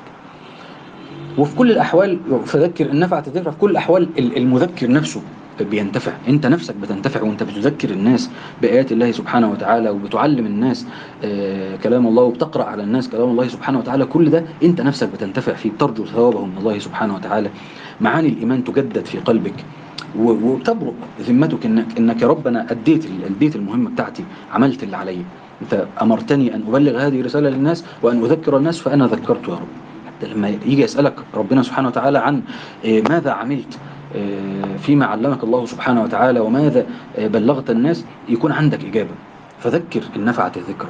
وفي كل الأحوال فذكر إن نفعت الذكرى، في كل الأحوال المذكر نفسه بينتفع. أنت نفسك بتنتفع وأنت بتذكر الناس بآيات الله سبحانه وتعالى، وبتعلم الناس كلام الله، وبتقرأ على الناس كلام الله سبحانه وتعالى. كل ده أنت نفسك بتنتفع فيه، بترجو ثوابه من الله سبحانه وتعالى. معاني الإيمان تجدد في قلبك، وتبرؤ ذمتك إنك, إنك يا رب أنا أديت, أديت المهمة بتاعتي، عملت اللي علي. أنت أمرتني أن أبلغ هذه الرسالة للناس وأن أذكر الناس، فأنا ذكرت يا رب. حتى لما يجي يسألك ربنا سبحانه وتعالى عن ماذا عملت فيما علمك الله سبحانه وتعالى وماذا بلغت الناس، يكون عندك إجابة. فذكر إن نفعت الذكرى.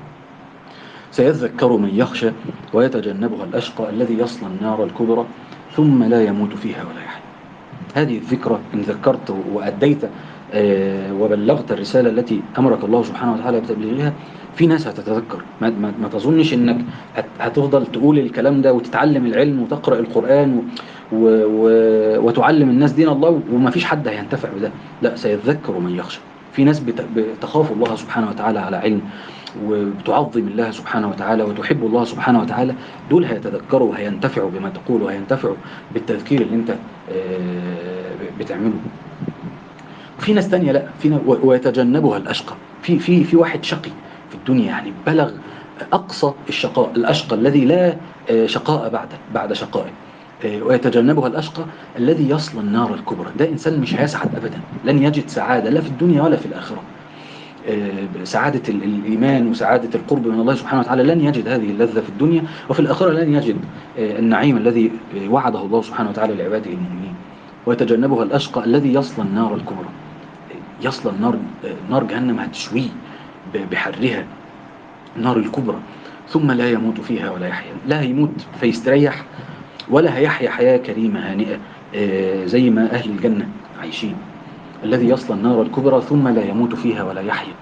سيذكر من يخشى ويتجنبها الأشقى الذي يصلى النار الكبرى ثم لا يموت فيها ولا يحيا. هذه الذكرى إن ذكرت وأديت وبلغت الرسالة التي أمرك الله سبحانه وتعالى بتبليغها، في ناس هتتذكر. ما, ما, ما تظنش إنك هتفضل تقول الكلام ده وتتعلم العلم وتقرأ القرآن و و و وتعلم الناس دين الله وما فيش حد هينتفع بده. لا، سيذكر من يخشى. في ناس بتخاف الله سبحانه وتعالى على علم، وبتعظم الله سبحانه وتعالى وتحب الله سبحانه وتعالى. دول هيتذكروا وهينتفعوا بما تقول، وهينتفعوا بالتذكير اللي انت بتعمله. في ناس تانية لا، في ويتجنبها الأشقى. في في في واحد شقي في الدنيا، يعني بلغ أقصى الشقاء، الأشقى الذي لا شقاء بعده بعد شقائه. ويتجنبها الأشقى الذي يصل النار الكبرى. ده إنسان مش هيسعد أبدا، لن يجد سعادة لا في الدنيا ولا في الآخرة. سعادة الإيمان وسعادة القرب من الله سبحانه وتعالى لن يجد هذه اللذة في الدنيا، وفي الآخرة لن يجد النعيم الذي وعده الله سبحانه وتعالى لعباده المؤمنين. ويتجنبها الأشقى الذي يصل النار الكبرى. يصل النار، نار جهنم هتشويه بحرها، النار الكبرى، ثم لا يموت فيها ولا يحيا. لا هيموت فيستريح ولا هيحيا حياة كريمة هانئة زي ما أهل الجنة عايشين. الذي يصل النار الكبرى ثم لا يموت فيها ولا يحيا.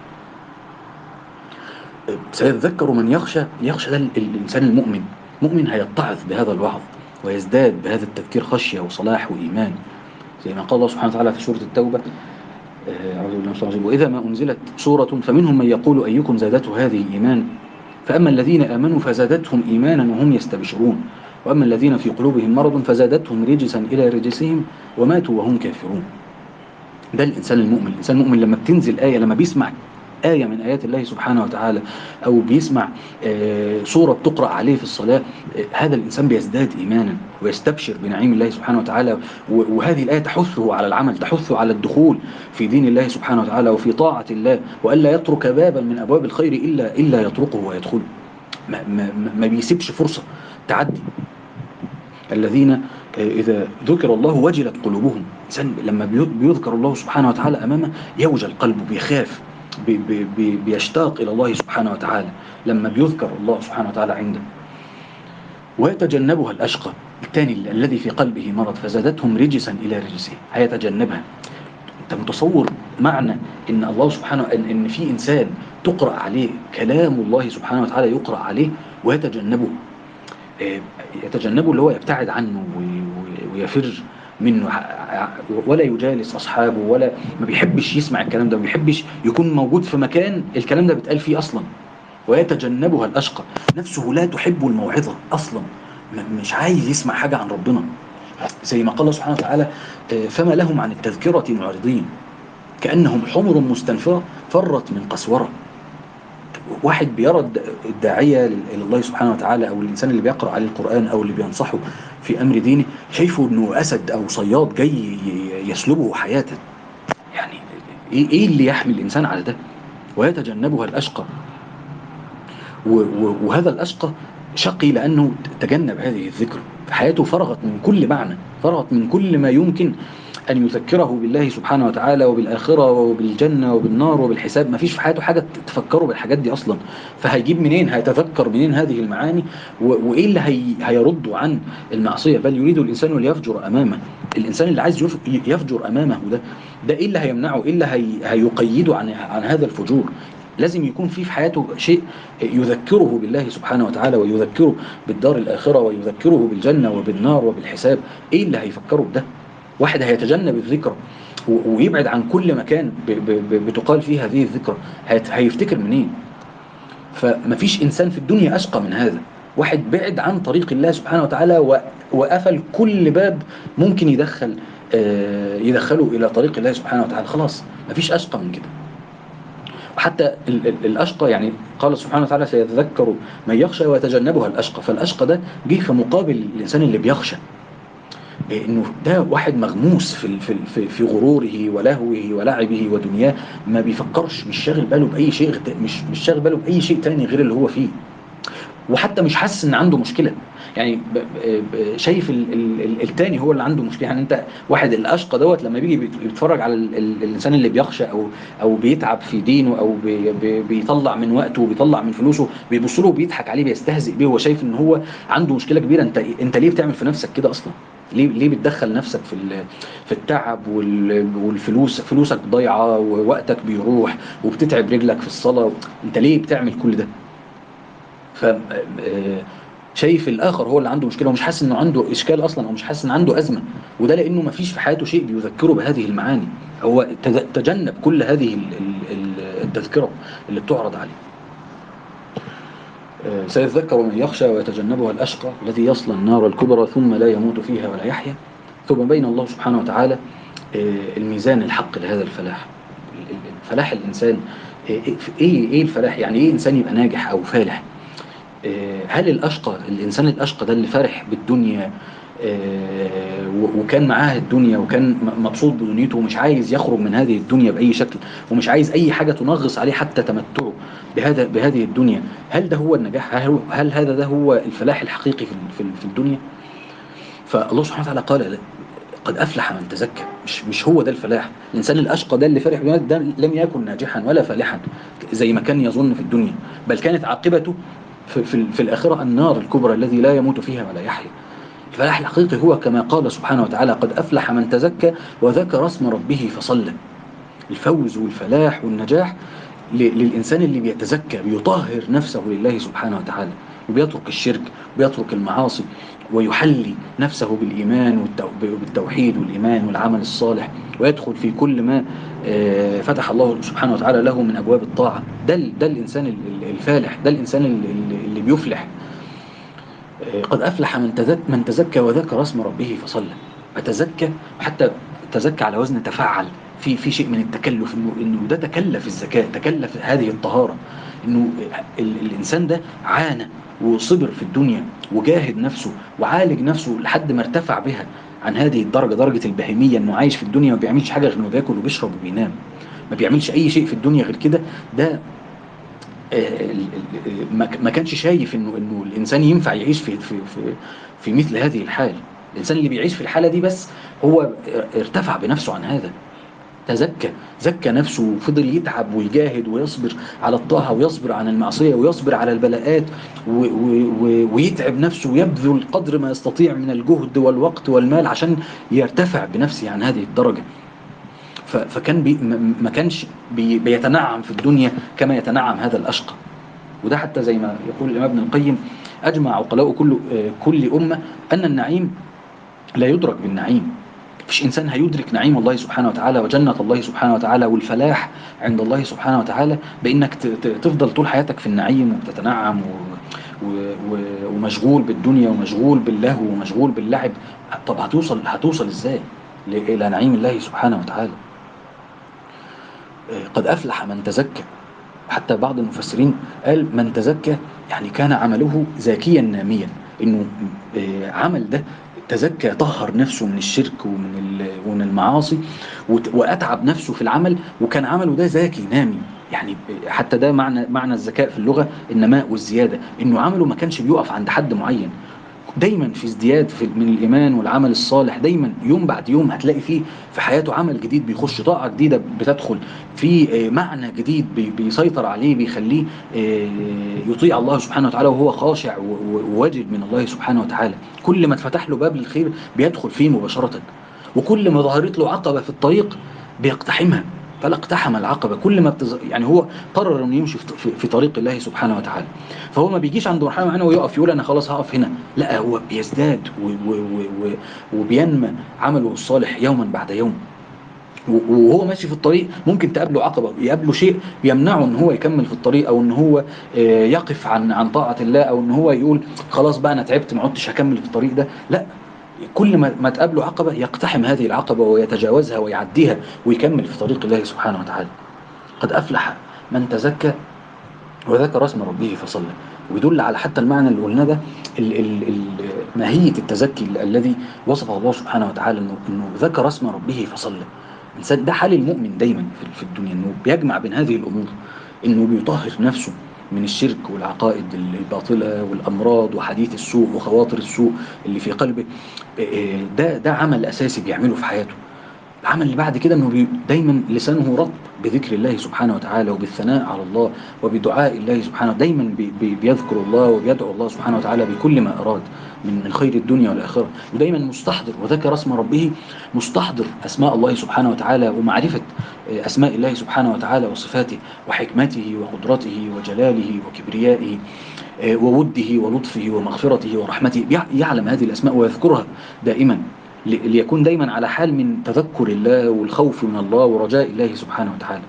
سيذكر من يخشى. يخشى ده الإنسان المؤمن. مؤمن هيتعظ بهذا الوعظ ويزداد بهذا التذكير خشية وصلاح وإيمان، زي ما قال الله سبحانه وتعالى في سورة التوبة: أعوذ بالله من الشيطان الرجيم: وإذا ما أنزلت سورة فمنهم من يقول أيكم زادته هذه إيمان فأما الذين آمنوا فزادتهم إيمانا وهم يستبشرون وأما الذين في قلوبهم مرض فزادتهم رجسا إلى رجسهم وماتوا وهم كافرون. ده الإنسان المؤمن. الإنسان المؤمن لما بتنزل آية، لما بيسمع آية من آيات الله سبحانه وتعالى أو بيسمع سورة بتقرأ عليه في الصلاة، هذا الإنسان بيزداد إيمانا ويستبشر بنعيم الله سبحانه وتعالى. وهذه الآية تحثه على العمل، تحثه على الدخول في دين الله سبحانه وتعالى وفي طاعة الله، وألا يترك بابا من أبواب الخير إلا إلا يطرقه ويدخله. ما, ما, ما بيسيبش فرصة تعدي. الذين إذا ذكر الله وجلت قلوبهم. إنسان لما بيذكر الله سبحانه وتعالى أمامه يوجل قلبه، بيخاف، بي بي بيشتاق إلى الله سبحانه وتعالى لما بيذكر الله سبحانه وتعالى عنده. ويتجنبها الأشقى الثاني الذي في قلبه مرض فزادتهم رجسا إلى رجسه. هيتجنبها. أنت متصور معنى إن الله سبحانه إن, إن في إنسان تقرأ عليه كلام الله سبحانه وتعالى، يقرأ عليه ويتجنبه. يتجنبه اللي هو يبتعد عنه ويفر منه، ولا يجالس أصحابه، ولا ما بيحبش يسمع الكلام ده، ما بيحبش يكون موجود في مكان الكلام ده بيتقال فيه أصلا. ويتجنبها الأشقى، نفسه لا تحب الموعظة أصلا، مش عايز يسمع حاجة عن ربنا، زي ما قال الله سبحانه وتعالى: فما لهم عن التذكرة معرضين كأنهم حمر مستنفرة فرت من قسورة. واحد بيرى الداعية إلى الله سبحانه وتعالى أو الإنسان اللي بيقرأ عليه القرآن أو اللي بينصحه في أمر دينه، شايفه أنه أسد أو صياد جاي يسلبه حياته. يعني إيه اللي يحمل الإنسان على ده؟ ويتجنبها الأشقى. وهذا الأشقى شقي لأنه تجنب هذه الذكر، حياته فرغت من كل معنى، فرغت من كل ما يمكن أن يذكره بالله سبحانه وتعالى وبالآخرة وبالجنة وبالنار وبالحساب. ما فيش في حياته حاجة تفكره بالحاجات دي أصلا. فهيجيب منين؟ هيتذكر منين هذه المعاني؟ وإيه اللي هي هيرد عن المعصية؟ بل يريد الإنسان ليفجر أمامه. الإنسان اللي عايز يفجر أمامه ده ده إيه اللي هيمنعه؟ إيه اللي هي هيقيده عن عن هذا الفجور؟ لازم يكون في في حياته شيء يذكره بالله سبحانه وتعالى ويذكره بالدار الآخرة ويذكره بالجنة وبالنار وبالحساب. إيه اللي هيفكره بده؟ واحد هيتجنب الذكر ويبعد عن كل مكان بتقال فيه هذه الذكر، هيفتكر منين؟ فمفيش إنسان في الدنيا أشقى من هذا. واحد بعد عن طريق الله سبحانه وتعالى وقفل كل باب ممكن يدخل يدخله إلى طريق الله سبحانه وتعالى. خلاص مفيش أشقى من كده. وحتى الأشقى يعني قال سبحانه وتعالى: سيذكر من يخشى ويتجنبها الأشقى. فالأشقى ده جه في مقابل الإنسان اللي بيخشى، إنه ده واحد مغموس في في في غروره ولهوه ولعبه ودنياه، ما بيفكرش، مش شاغل باله بأي شيء، مش مش شاغل باله بأي شيء تاني غير اللي هو فيه، وحتى مش حاسس إن عنده مشكلة. يعني شايف ال ال التاني هو اللي عنده مشكلة. يعني أنت واحد الأشقى دوت لما بيجي بيتفرج على ال ال الإنسان اللي بيخشى أو أو بيتعب في دينه أو بي بي بيطلع من وقته وبيطلع من فلوسه، بيبص له وبيضحك عليه، بيستهزئ بيه، هو شايف إن هو عنده مشكلة كبيرة. أنت أنت ليه بتعمل في نفسك كده أصلا؟ ليه ليه بتدخل نفسك في في التعب والفلوس؟ فلوسك ضايعة ووقتك بيروح وبتتعب رجلك في الصلاة. أنت ليه بتعمل كل ده؟ ف شايف الآخر هو اللي عنده مشكلة ومش حاسس إنه عنده إشكال أصلا أو مش حاسس إن عنده أزمة، وده لأنه ما فيش في حياته شيء بيذكره بهذه المعاني. هو تجنب كل هذه التذكرة اللي بتعرض عليه. سيذكر من يخشى ويتجنبها الأشقى الذي يصل النار الكبرى ثم لا يموت فيها ولا يحيا. ثم بين الله سبحانه وتعالى الميزان الحق لهذا الفلاح. فلاح الإنسان إيه إيه الفلاح؟ يعني إيه إنسان يبقى ناجح أو فالح؟ هل الأشقى الإنسان الأشقى ده اللي فرح بالدنيا وكان معاه الدنيا وكان مبسوط بدنيته ومش عايز يخرج من هذه الدنيا بأي شكل ومش عايز أي حاجة تنغص عليه حتى تمتعه بهذا بهذه الدنيا، هل ده هو النجاح؟ هل هذا ده هو الفلاح الحقيقي في في الدنيا؟ فالله سبحانه وتعالى قال قد أفلح من تزكى. مش مش هو ده الفلاح. الإنسان الأشقى ده اللي فرح بالدنيا ده لم يكن ناجحا ولا فالحا زي ما كان يظن في الدنيا، بل كانت عاقبته في, في, في الآخرة النار الكبرى الذي لا يموت فيها ولا يحيا. الفلاح الحقيقي هو كما قال سبحانه وتعالى قد أفلح من تزكى وذكر اسم ربه فصلى. الفوز والفلاح والنجاح للإنسان اللي بيتزكى بيطهر نفسه لله سبحانه وتعالى وبيترك الشرك وبيترك المعاصي ويحلي نفسه بالإيمان والتوحيد والإيمان والعمل الصالح ويدخل في كل ما فتح الله سبحانه وتعالى له من أبواب الطاعة. ده, ده الإنسان الفالح، ده الإنسان اللي بيفلح. قد أفلح من تزكى, من تزكى وذكر اسم ربه فصلى. فتزكى حتى تزكى على وزن تفعل، في في شيء من التكلف، انه انه ده تكلف الزكاة، تكلف هذه الطهارة، انه الانسان ده عانى وصبر في الدنيا وجاهد نفسه وعالج نفسه لحد ما ارتفع بها عن هذه الدرجة، درجة البهيمية، انه عايش في الدنيا ما بيعملش حاجة غير انه بياكل وبيشرب وبينام، ما بيعملش اي شيء في الدنيا غير كده. ده ما كانش شايف انه انه الانسان ينفع يعيش في في في في مثل هذه الحال. الانسان اللي بيعيش في الحالة دي بس هو ارتفع بنفسه عن هذا، تزكى، زكى نفسه وفضل يتعب ويجاهد ويصبر على الطاعة ويصبر عن المعصية ويصبر على البلاءات و و ويتعب نفسه ويبذل قدر ما يستطيع من الجهد والوقت والمال عشان يرتفع بنفسه عن هذه الدرجة. فكان بي ما كانش بي بيتنعم في الدنيا كما يتنعم هذا الأشقى. وده حتى زي ما يقول الإمام ابن القيم أجمع عقلاء كل كل أمة أن النعيم لا يدرك بالنعيم. مفيش إنسان هيدرك نعيم الله سبحانه وتعالى وجنة الله سبحانه وتعالى والفلاح عند الله سبحانه وتعالى بإنك تفضل طول حياتك في النعيم وبتتنعم ومشغول بالدنيا ومشغول باللهو ومشغول باللعب. طب هتوصل هتوصل إزاي إلى نعيم الله سبحانه وتعالى؟ قد أفلح من تزكى. حتى بعض المفسرين قال من تزكى يعني كان عمله زاكيا ناميا، إنه عمل ده تزكى طهر نفسه من الشرك ومن ومن المعاصي وأتعب نفسه في العمل، وكان عمله ده زاكي نامي. يعني حتى ده معنى معنى الزكاء في اللغة النماء والزيادة، إنه عمله ما كانش بيقف عند حد معين، دايما في ازدياد في من الإيمان والعمل الصالح، دايما يوم بعد يوم هتلاقي فيه في حياته عمل جديد بيخش، طاعة جديدة بتدخل في معنى جديد بيسيطر عليه بيخليه يطيع الله سبحانه وتعالى وهو خاشع وواجد من الله سبحانه وتعالى. كل ما اتفتح له باب للخير بيدخل فيه مباشرة، وكل ما ظهرت له عقبة في الطريق بيقتحمها. فلا اقتحم العقبة، كل ما بتز... يعني هو قرر انه يمشي في... في طريق الله سبحانه وتعالى. فهو ما بيجيش عند مرحلة معينة ويقف يقول انا خلاص هقف هنا، لا، هو بيزداد و... و... و... وبينمى عمله الصالح يوما بعد يوم. وهو ماشي في الطريق ممكن تقابله عقبة، يقابله شيء يمنعه ان هو يكمل في الطريق، او ان هو يقف عن عن طاعة الله، او ان هو يقول خلاص بقى انا تعبت ما عدتش هكمل في الطريق ده. لا، كل ما ما تقابله عقبة يقتحم هذه العقبة ويتجاوزها ويعديها ويكمل في طريق الله سبحانه وتعالى. قد أفلح من تزكى وذكر اسم ربه فصلى. ويدل على حتى المعنى اللي قلنا ده ماهية التزكي الذي وصفه الله سبحانه وتعالى، انه انه ذكر اسم ربه فصلى. الانسان ده حال المؤمن دايما في الدنيا، انه بيجمع بين هذه الامور، انه بيطهر نفسه من الشرك والعقائد الباطلة والأمراض وحديث السوء وخواطر السوء اللي في قلبه. ده ده عمل أساسي بيعمله في حياته. العمل اللي بعد كده انه دايما لسانه رطب بذكر الله سبحانه وتعالى وبالثناء على الله وبدعاء الله سبحانه، دايما بي بيذكر الله وبيدعو الله سبحانه وتعالى بكل ما أراد من من خير الدنيا والآخرة، ودايما مستحضر وذكر اسم ربه، مستحضر أسماء الله سبحانه وتعالى ومعرفة أسماء الله سبحانه وتعالى وصفاته وحكمته وقدرته وجلاله وكبريائه ووده ولطفه ومغفرته ورحمته. يعلم هذه الأسماء ويذكرها دائما، ليكون دايما على حال من تذكر الله والخوف من الله ورجاء الله سبحانه وتعالى.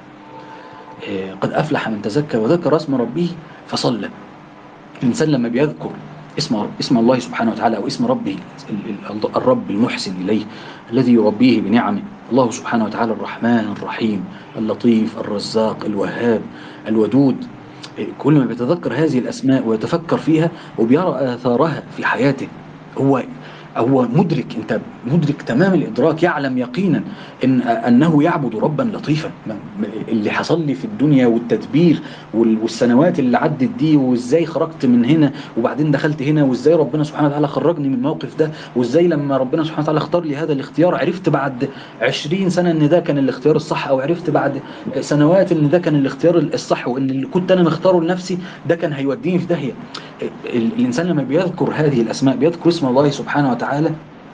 قد أفلح من تزكى وذكر اسم ربه فصلى. الإنسان لما بيذكر اسم اسم الله سبحانه وتعالى أو اسم ربه، الرب المحسن إليه الذي يربيه بنعمه، الله سبحانه وتعالى الرحمن الرحيم اللطيف الرزاق الوهاب الودود، كل ما بيتذكر هذه الأسماء ويتفكر فيها وبيرى آثارها في حياته، هو هو مدرك، انت مدرك تمام الادراك، يعلم يقينا ان انه يعبد ربا لطيفا. اللي حصل لي في الدنيا والتدبير والسنوات اللي عدت دي، وازاي خرجت من هنا وبعدين دخلت هنا، وازاي ربنا سبحانه وتعالى خرجني من الموقف ده، وازاي لما ربنا سبحانه وتعالى اختار لي هذا الاختيار عرفت بعد عشرين سنة ان ده كان الاختيار الصح، او عرفت بعد سنوات ان ده كان الاختيار الصح، وان اللي كنت انا مختاره لنفسي ده كان هيوديني في داهية. الانسان لما بيذكر هذه الاسماء، بيذكر اسم الله سبحانه وتعالى،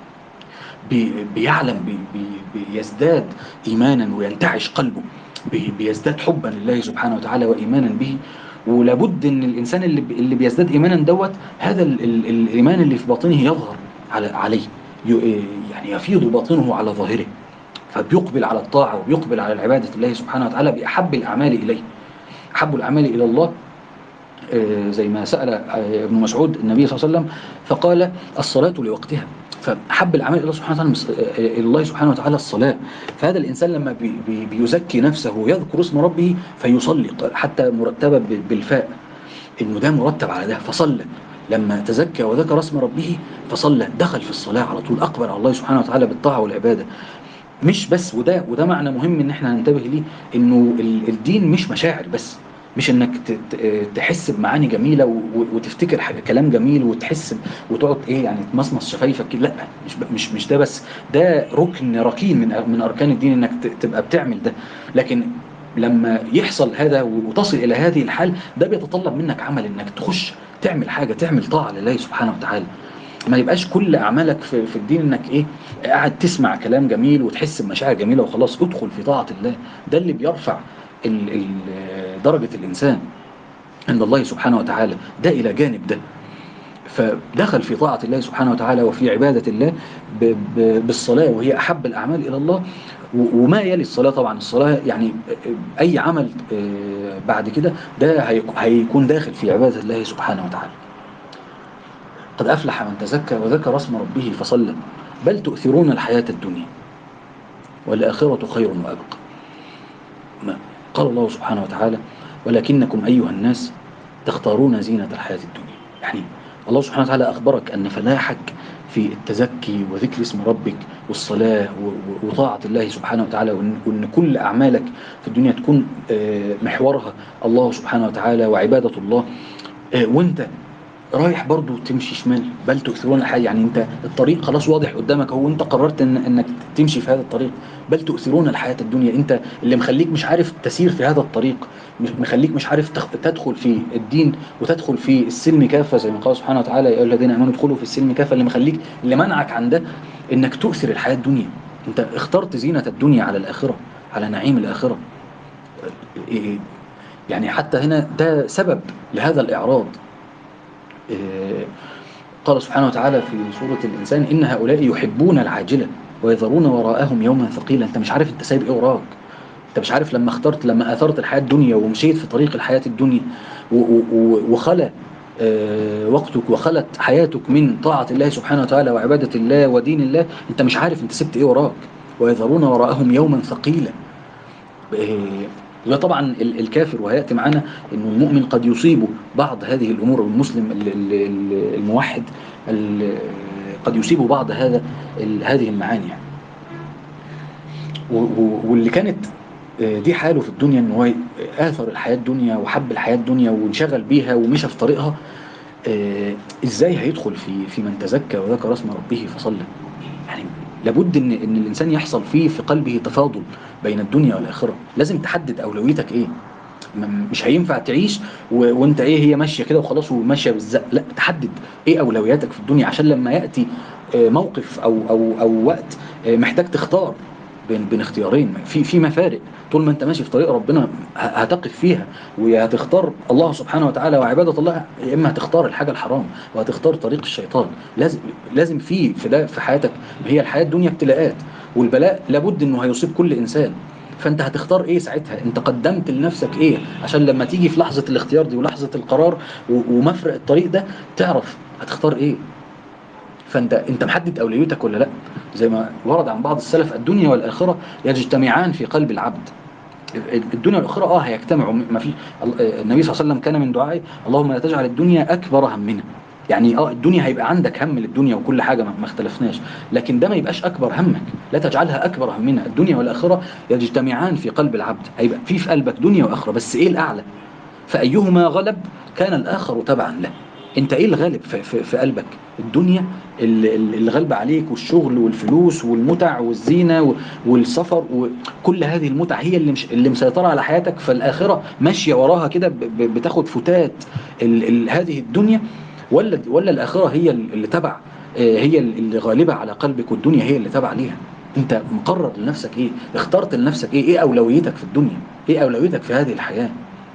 بي بيعلم، بي بي بيزداد ايمانا وينتعش قلبه، بي بيزداد حبا لله سبحانه وتعالى وايمانا به. ولابد ان الانسان اللي اللي بيزداد ايمانا دوت، هذا ال ال الايمان اللي في باطنه يظهر على عليه، يعني يفيض باطنه على ظاهره، فبيقبل على الطاعه وبيقبل على العباده الله سبحانه وتعالى باحب الاعمال اليه. احب الاعمال الى الله، زي ما سأل ابن مسعود النبي صلى الله عليه وسلم فقال الصلاة لوقتها. فحب الأعمال إلى الله سبحانه وتعالى، إلى الله سبحانه وتعالى الصلاة. فهذا الإنسان لما بي بي بيزكي نفسه ويذكر اسم ربه فيصلي، حتى مرتبة بالفاء، إنه ده مرتب على ده، فصلى. لما تزكى وذكر اسم ربه فصلى، دخل في الصلاة على طول، أقبل على الله سبحانه وتعالى بالطاعة والعبادة. مش بس، وده وده معنى مهم ان احنا ننتبه ليه، انه الدين مش مشاعر بس، مش انك تحس بمعاني جميله وتفتكر كلام جميل وتحس وتقعد ايه يعني تمصمص شفايفك، لا، مش مش مش ده بس، ده ركن ركين من من اركان الدين انك تبقى بتعمل ده. لكن لما يحصل هذا وتصل الى هذه الحال، ده بيتطلب منك عمل، انك تخش تعمل حاجه، تعمل طاعه لله سبحانه وتعالى. ما يبقاش كل اعمالك في, في الدين انك ايه، قاعد تسمع كلام جميل وتحس بمشاعر جميله وخلاص. ادخل في طاعه الله، ده اللي بيرفع ال ال درجه الانسان عند الله سبحانه وتعالى، ده الى جانب ده. فدخل في طاعه الله سبحانه وتعالى وفي عباده الله ب ب بالصلاه، وهي احب الاعمال الى الله. وما يلي الصلاه طبعا، الصلاه يعني اي عمل بعد كده ده هيكون داخل في عباده الله سبحانه وتعالى. قد أفلح من تزكى وذكر اسم ربه فصلى بل تؤثرون الحياة الدنيا والآخرة خير وأبقى. قال الله سبحانه وتعالى ولكنكم أيها الناس تختارون زينة الحياة الدنيا. يعني الله سبحانه وتعالى أخبرك أن فلاحك في التزكي وذكر اسم ربك والصلاة وطاعة الله سبحانه وتعالى، وأن كل أعمالك في الدنيا تكون محورها الله سبحانه وتعالى وعبادة الله. وانت رايح برضو تمشي شمال، بل تؤثرون الحياة، يعني انت الطريق خلاص واضح قدامك، هو انت قررت إن انك تمشي في هذا الطريق، بل تؤثرون الحياة الدنيا. انت اللي مخليك مش عارف تسير في هذا الطريق، مخليك مش عارف تدخل في الدين وتدخل في السلم كافة، زي ما قال سبحانه وتعالى يا ايها الذين امنوا ادخلوا في السلم كافة. اللي مخليك، اللي منعك عن ده، انك تؤثر الحياة الدنيا. انت اخترت زينة الدنيا على الآخرة، على نعيم الآخرة. يعني حتى هنا ده سبب لهذا الإعراض. قال سبحانه وتعالى في سورة الإنسان إن هؤلاء يحبون العاجلة ويذرون وراءهم يوما ثقيلا. أنت مش عارف أنت سايب إيه وراك، أنت مش عارف لما اخترت، لما أثرت الحياة الدنيا ومشيت في طريق الحياة الدنيا وخلى وقتك وخلت حياتك من طاعة الله سبحانه وتعالى وعبادة الله ودين الله، أنت مش عارف أنت سبت إيه وراك. ويذرون وراءهم يوما ثقيلا. وده طبعا الكافر، وهيأتي معنا أنه المؤمن قد يصيب بعض هذه الأمور، والمسلم الموحد قد يصيب بعض هذا هذه المعاني. واللي كانت دي حاله في الدنيا أنه هو آثر الحياة الدنيا وحب الحياة الدنيا وانشغل بيها ومشى في طريقها، إزاي هيدخل في في من تزكى وذكر اسم ربه فصلى؟ يعني لابد ان ان الانسان يحصل فيه في قلبه تفاضل بين الدنيا والاخره. لازم تحدد اولويتك ايه. مش هينفع تعيش وانت ايه، هي ماشيه كده وخلاص وماشيه بالزق، لا، تحدد ايه اولوياتك في الدنيا، عشان لما ياتي موقف او او او وقت محتاج تختار بين بين اختيارين، في في مفارق. طول ما انت ماشي في طريق ربنا هتقف فيها، وهتختار الله سبحانه وتعالى وعباده الله، يا اما هتختار الحاجه الحرام وهتختار طريق الشيطان. لازم لازم في في ده في حياتك. هي الحياه الدنيا ابتلاءات، والبلاء لابد انه هيصيب كل انسان. فانت هتختار ايه ساعتها؟ انت قدمت لنفسك ايه عشان لما تيجي في لحظه الاختيار دي ولحظه القرار ومفرق الطريق ده تعرف هتختار ايه. فانت انت محدد اولويتك ولا لا؟ زي ما ورد عن بعض السلف الدنيا والاخره يجتمعان في قلب العبد. الدنيا والاخره اه هيجتمعوا، ما في النبي صلى الله عليه وسلم كان من دعائه اللهم لا تجعل الدنيا اكبر همنا. يعني اه الدنيا هيبقى عندك هم للدنيا وكل حاجه، ما ما اختلفناش، لكن ده ما يبقاش اكبر همك. لا تجعلها اكبر همنا. الدنيا والاخره يجتمعان في قلب العبد، هيبقى في في قلبك دنيا واخره، بس ايه الاعلى؟ فايهما غلب كان الاخر تبعا له. انت ايه الغالب في, في, في قلبك؟ الدنيا اللي, اللي غالبه عليك، والشغل والفلوس والمتع والزينه والسفر وكل هذه المتع هي اللي مش اللي مسيطره على حياتك، فالاخره ماشيه وراها كده بتاخد فتات ال ال هذه الدنيا، ولا ولا الاخره هي اللي تبع، هي اللي غالبه على قلبك، والدنيا هي اللي تبع ليها؟ انت مقرر لنفسك ايه؟ اخترت لنفسك ايه؟ ايه اولويتك في الدنيا؟ ايه اولويتك في هذه الحياه؟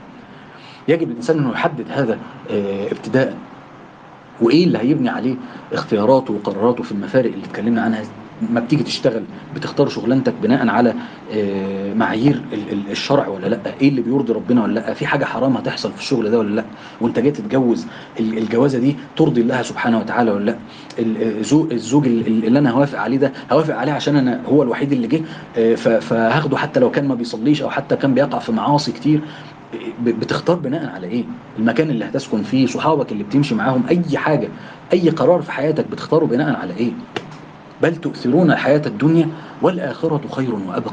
يجب الإنسان أنه يحدد هذا اه ابتداء، وإيه اللي هيبني عليه اختياراته وقراراته في المفارق اللي اتكلمنا عنها. ما بتيجي تشتغل بتختار شغلانتك بناء على اه معايير الشرع ولا لا؟ ايه اللي بيرضي ربنا ولا لا؟ في حاجة حرام هتحصل في الشغل ده ولا لا؟ وانت جاي تتجوز الجوازة دي ترضي الله سبحانه وتعالى ولا لا؟ الزوج اللي انا هوافق عليه ده هوافق عليه عشان انا هو الوحيد اللي جه اه فهاخده حتى لو كان ما بيصليش او حتى كان بيقع في معاصي كتير؟ بتختار بناء على ايه؟ المكان اللي هتسكن فيه، صحابك اللي بتمشي معاهم، اي حاجة، اي قرار في حياتك بتختاره بناء على ايه؟ بل تؤثرون الحياة الدنيا والآخرة خير وأبقى.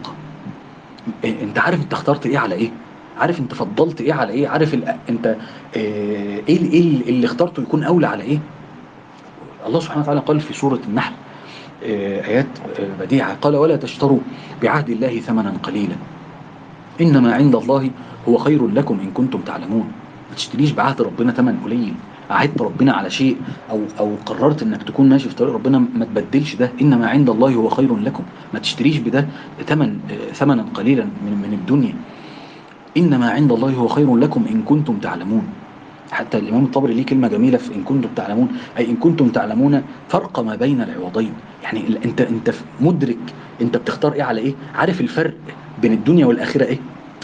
انت عارف انت اخترت ايه على ايه؟ عارف انت فضلت ايه على ايه؟ عارف انت ايه ايه اللي اخترته يكون اولى على ايه؟ الله سبحانه وتعالى قال في سورة النحل ايات بديعة، قال ولا تشتروا بعهد الله ثمنا قليلا إنما عند الله هو خير لكم إن كنتم تعلمون. ما تشتريش بعهد ربنا ثمن قليل. عهدت ربنا على شيء أو أو قررت إنك تكون ماشي في طريق ربنا، ما تبدلش ده. إنما عند الله هو خير لكم، ما تشتريش بده ثمن ثمنا قليلا من من الدنيا. إنما عند الله هو خير لكم إن كنتم تعلمون. حتى الإمام الطبري ليه كلمة جميلة في إن كنتم تعلمون، أي إن كنتم تعلمون فرق ما بين العوضين. يعني أنت أنت مدرك أنت بتختار إيه على إيه؟ عارف الفرق بين الدنيا والآخرة إيه؟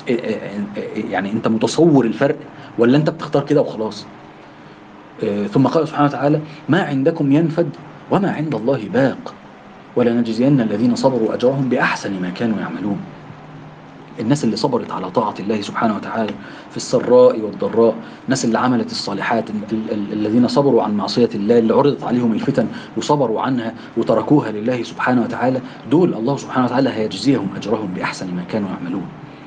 يعني أنت متصور الفرق ولا أنت بتختار كده وخلاص؟ ثم قال سبحانه وتعالى ما عندكم ينفد وما عند الله باق ولنجزين الذين صبروا أجرهم بأحسن ما كانوا يعملون. الناس اللي صبرت على طاعة الله سبحانه وتعالى في السراء والضراء، الناس اللي عملت الصالحات، الذين صبروا عن معصية الله، اللي عرضت عليهم الفتن وصبروا عنها وتركوها لله سبحانه وتعالى، دول الله سبحانه وتعالى هيجزيهم أجرهم بأحسن ما كانوا يعملون.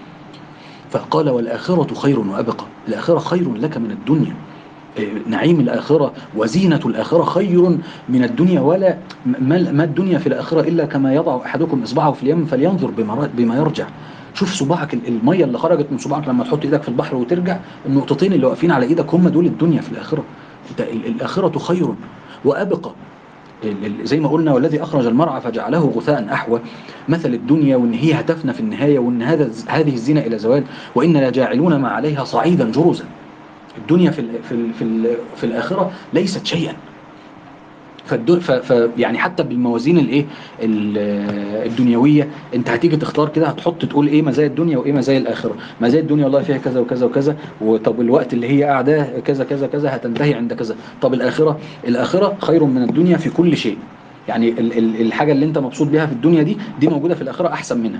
فقال والآخرة خير وأبقى. الآخرة خير لك من الدنيا، نعيم الآخرة وزينة الآخرة خير من الدنيا، ولا ما الدنيا في الآخرة إلا كما يضع أحدكم إصبعه في اليم فلينظر بما يرجع. شوف صباعك، المية اللي خرجت من صباعك لما تحط إيدك في البحر وترجع، النقطتين اللي واقفين على إيدك هم دول الدنيا في الآخرة. الآخرة خير وأبقى. زي ما قلنا والذي أخرج المرعى فجعله غثاء أحوى، مثل الدنيا وإن هي هتفنى في النهاية، وإن هذا هذه الزينة إلى زوال، وإن لجاعلون ما عليها صعيدا جرزا. الدنيا في ال في ال في, ال في الآخرة ليست شيئا. ف يعني حتى بالموازين الايه الدنيويه انت هتيجي تختار كده، هتحط تقول ايه مزايا الدنيا وايه مزايا الاخره. مزايا الدنيا والله فيها كذا وكذا وكذا، وطب الوقت اللي هي قاعداه كذا كذا كذا هتنتهي عند كذا. طب الاخره، الاخره خير من الدنيا في كل شيء. يعني ال ال الحاجه اللي انت مبسوط بيها في الدنيا دي دي موجوده في الاخره احسن منها.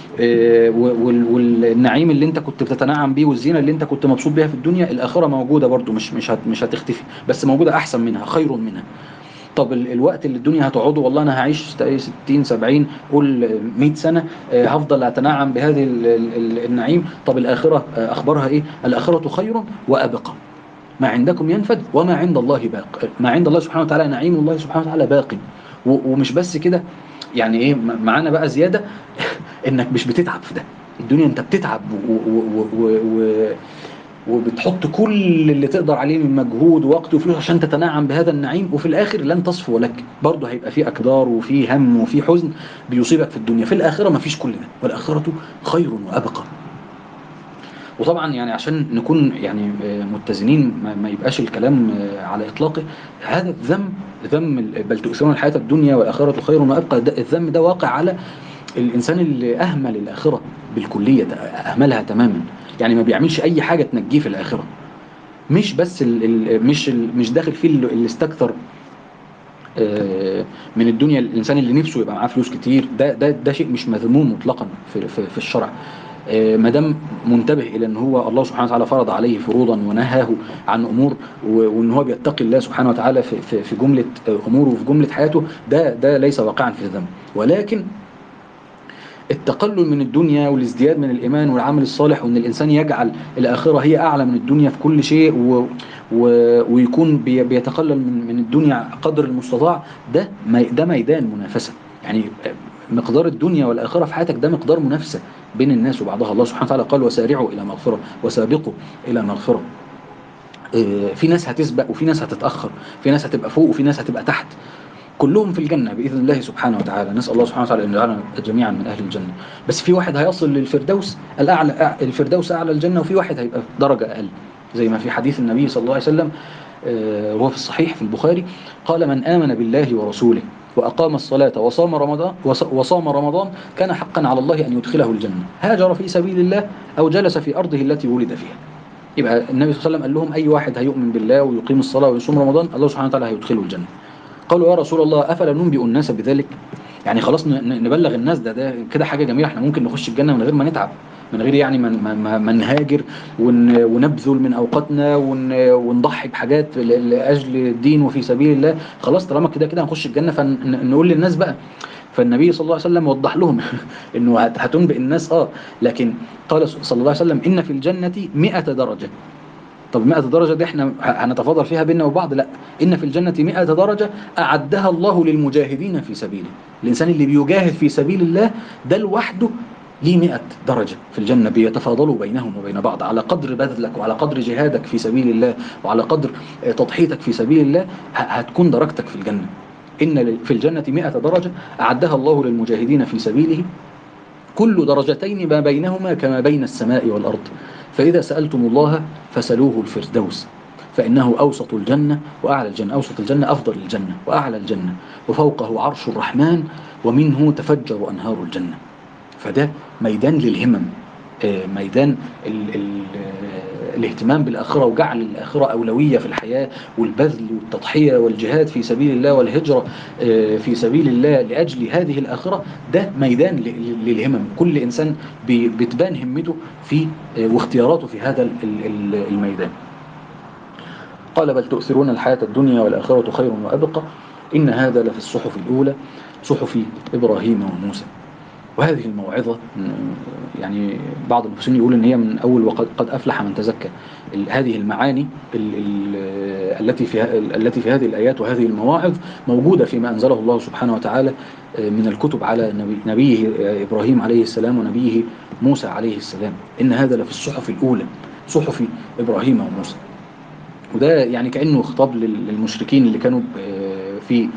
والنعيم اللي انت كنت بتتنعم بيه والزينه اللي انت كنت مبسوط بيها في الدنيا، الاخره موجوده برضو، مش مش مش هتختفي، بس موجوده احسن منها، خير منها. طب الوقت اللي الدنيا هتقعده، والله انا هعيش ستين سبعين قول مئة سنه هفضل اتنعم بهذه النعيم. طب الاخره اخبارها ايه؟ الاخره خير وابقى. ما عندكم ينفد وما عند الله باق. ما عند الله سبحانه وتعالى نعيم الله سبحانه وتعالى باق. ومش بس كده، يعني ايه معانا بقى زياده انك مش بتتعب في ده. الدنيا انت بتتعب و و و و وبتحط كل اللي تقدر عليه من مجهود ووقت وفلوس عشان تتنعم بهذا النعيم، وفي الاخر لن تصفو لك، برضه هيبقى فيه اكدار وفيه هم وفيه حزن بيصيبك في الدنيا. في الاخره ما فيش كل ده، والاخره خير وابقى. وطبعا يعني عشان نكون يعني متزنين، ما يبقاش الكلام على اطلاقه، هذا الذم ذم بل تؤثرون الحياه الدنيا والاخره خير وابقى، الذم ده واقع على الانسان اللي اهمل الاخره بالكليه، اهملها تماما. يعني ما بيعملش اي حاجه تنجيه في الاخره. مش بس ال ال مش ال مش داخل فيه اللي استكثر من الدنيا، الانسان اللي نفسه يبقى معاه فلوس كتير، ده ده ده شيء مش مذموم مطلقا في في, في الشرع. ما دام منتبه الى ان هو الله سبحانه وتعالى فرض عليه فروضا ونهاه عن امور، وان هو بيتقي الله سبحانه وتعالى في في في جمله اموره وفي جمله حياته، ده ده ليس واقعا في الذنب. ولكن التقلل من الدنيا والازدياد من الإيمان والعمل الصالح، وأن الإنسان يجعل الآخرة هي أعلى من الدنيا في كل شيء، و و ويكون بي بيتقلل من من الدنيا قدر المستطاع، ده ده ميدان منافسة. يعني مقدار الدنيا والآخرة في حياتك ده مقدار منافسة بين الناس وبعضها. الله سبحانه وتعالى قال وسارعوا إلى مغفرة وسابقوا إلى مغفرة. في ناس هتسبق وفي ناس هتتأخر، في ناس هتبقى فوق وفي ناس هتبقى تحت، كلهم في الجنة بإذن الله سبحانه وتعالى. نسأل الله سبحانه وتعالى أن يجعلنا جميعا من أهل الجنة. بس في واحد هيصل للفردوس الأعلى، الفردوس أعلى الجنة، وفي واحد هيبقى درجة أقل، زي ما في حديث النبي صلى الله عليه وسلم وهو في الصحيح في البخاري قال من آمن بالله ورسوله وأقام الصلاة وصام رمضان وصام رمضان كان حقا على الله أن يدخله الجنة، هاجر في سبيل الله أو جلس في أرضه التي ولد فيها. يبقى النبي صلى الله عليه وسلم قال لهم أي واحد هيؤمن بالله ويقيم الصلاة ويصوم رمضان الله سبحانه وتعالى هيدخله الجنة. قالوا يا رسول الله أفلا ننبئ الناس بذلك؟ يعني خلاص نبلغ الناس ده ده كده حاجة جميلة، احنا ممكن نخش الجنة من غير ما نتعب، من غير يعني ما نهاجر ونبذل من أوقاتنا ونضحي بحاجات لأجل الدين وفي سبيل الله، خلاص طالما كده كده هنخش الجنة فنقول للناس بقى. فالنبي صلى الله عليه وسلم وضح لهم انه هتنبئ الناس اه لكن قال صلى الله عليه وسلم إن في الجنة مئة درجة. طب مئة درجة دي احنا هنتفاضل فيها بيننا وبعض؟ لا، إن في الجنة مئة درجة أعدها الله للمجاهدين في سبيله. الإنسان اللي بيجاهد في سبيل الله ده لوحده ليه مئة درجة في الجنة، بيتفاضلوا بينهم وبين بعض على قدر بذلك وعلى قدر جهادك في سبيل الله وعلى قدر تضحيتك في سبيل الله هتكون درجتك في الجنة. إن في الجنة مئة درجة أعدها الله للمجاهدين في سبيله كل درجتين ما بينهما كما بين السماء والأرض، فإذا سألتم الله فسلوه الفردوس فإنه أوسط الجنة وأعلى الجنة. أوسط الجنة أفضل الجنة وأعلى الجنة، وفوقه عرش الرحمن ومنه تفجر أنهار الجنة. فده ميدان للهمم، ميدان ال ال الاهتمام بالآخرة وجعل الآخرة أولوية في الحياة، والبذل والتضحية والجهاد في سبيل الله والهجرة في سبيل الله لأجل هذه الآخرة. ده ميدان للهمم، كل إنسان بتبان همته في واختياراته في هذا الميدان. قال بل تؤثرون الحياة الدنيا والآخرة خير وأبقى إن هذا لفي الصحف الأولى صحف إبراهيم وموسى. وهذه الموعظة يعني بعض المفسرين يقول ان هي من اول وقد قد افلح من تزكى. هذه المعاني ال ال التي في التي في هذه الايات وهذه المواعظ موجودة فيما انزله الله سبحانه وتعالى من الكتب على نبي نبيه ابراهيم عليه السلام ونبيه موسى عليه السلام. ان هذا لفي الصحف الاولى صحف ابراهيم وموسى. وده يعني كأنه خطاب للمشركين اللي كانوا في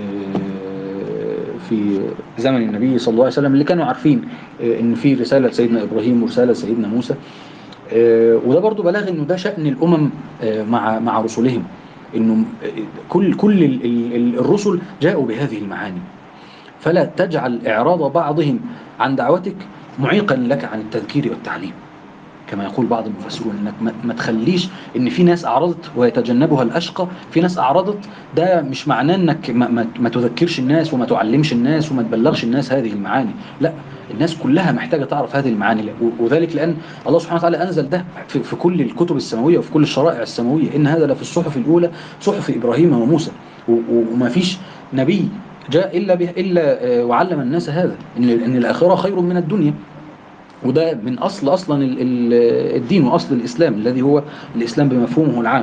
في زمن النبي صلى الله عليه وسلم، اللي كانوا عارفين ان في رسالة سيدنا إبراهيم ورسالة سيدنا موسى. وده برضو بلاغ انه ده شأن الأمم مع مع رسلهم، انه كل كل الرسل جاءوا بهذه المعاني، فلا تجعل إعراض بعضهم عن دعوتك معيقا لك عن التذكير والتعليم. كما يقول بعض المفسرون انك ما تخليش ان في ناس اعرضت ويتجنبها الاشقى، في ناس اعرضت ده مش معناه انك ما, ما, ما تذكرش الناس وما تعلمش الناس وما تبلغش الناس هذه المعاني، لا، الناس كلها محتاجة تعرف هذه المعاني. وذلك لأن الله سبحانه وتعالى أنزل ده في, في كل الكتب السماوية وفي كل الشرائع السماوية. إن هذا لفي الصحف الأولى صحف إبراهيم وموسى. وما فيش نبي جاء إلا, به إلا وعلم الناس هذا، إن, إن الآخرة خير من الدنيا. وده من أصل أصلا الدين وأصل الإسلام الذي هو الإسلام بمفهومه العام.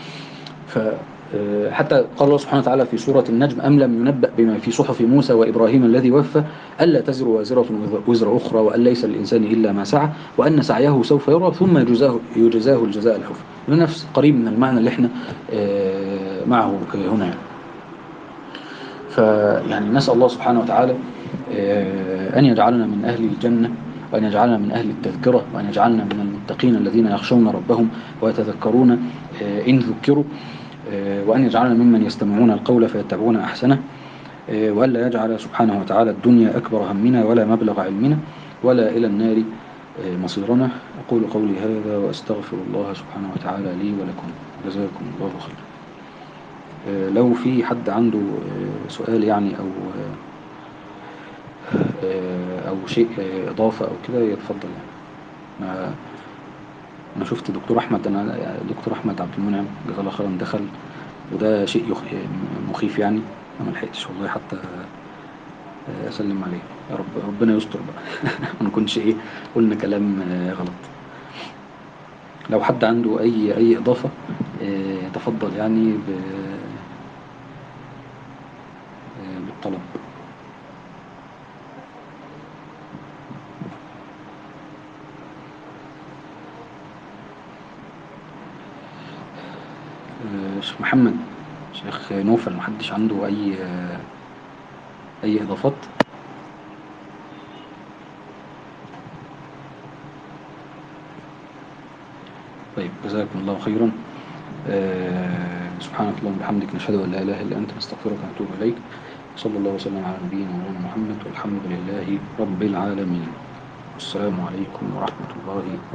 فحتى قال الله سبحانه وتعالى في سورة النجم أم لم ينبأ بما في صحف موسى وإبراهيم الذي وفى ألا تزر وازرة وزر أخرى وأن ليس للإنسان إلا ما سعى وأن سعيه سوف يرى ثم يجزاه, يجزاه الجزاء الحسنى. لنفس قريب من المعنى اللي احنا معه هنا. فيعني نسأل الله سبحانه وتعالى أن يجعلنا من أهل الجنة، وأن يجعلنا من أهل التذكرة، وأن يجعلنا من المتقين الذين يخشون ربهم ويتذكرون إن ذكروا، وأن يجعلنا ممن يستمعون القول فيتبعون أحسنه، وألا يجعل سبحانه وتعالى الدنيا أكبر همنا ولا مبلغ علمنا ولا إلى النار مصيرنا. أقول قولي هذا وأستغفر الله سبحانه وتعالى لي ولكم، جزاكم الله خيرا. لو في حد عنده سؤال يعني أو أو شيء إضافة أو كده يتفضل يعني. أنا أنا شفت دكتور أحمد أنا دكتور أحمد عبد المنعم جزاه الله خيرا دخل، وده شيء يخ... مخيف يعني. أنا ملحقتش والله حتى أسلم عليه. يا رب ربنا يستر بقى ما نكونش إيه قلنا كلام غلط. لو حد عنده أي أي إضافة يتفضل يعني ب... بالطلب. شيخ محمد، شيخ نوفل، محدش عنده أي أي إضافات؟ طيب جزاكم الله خيرا. أه سبحانك اللهم وبحمدك، نشهد أن لا إله إلا أنت، نستغفرك ونتوب إليك. صلى الله وسلم على نبينا مولانا محمد، والحمد لله رب العالمين. السلام عليكم ورحمة الله وبركاته.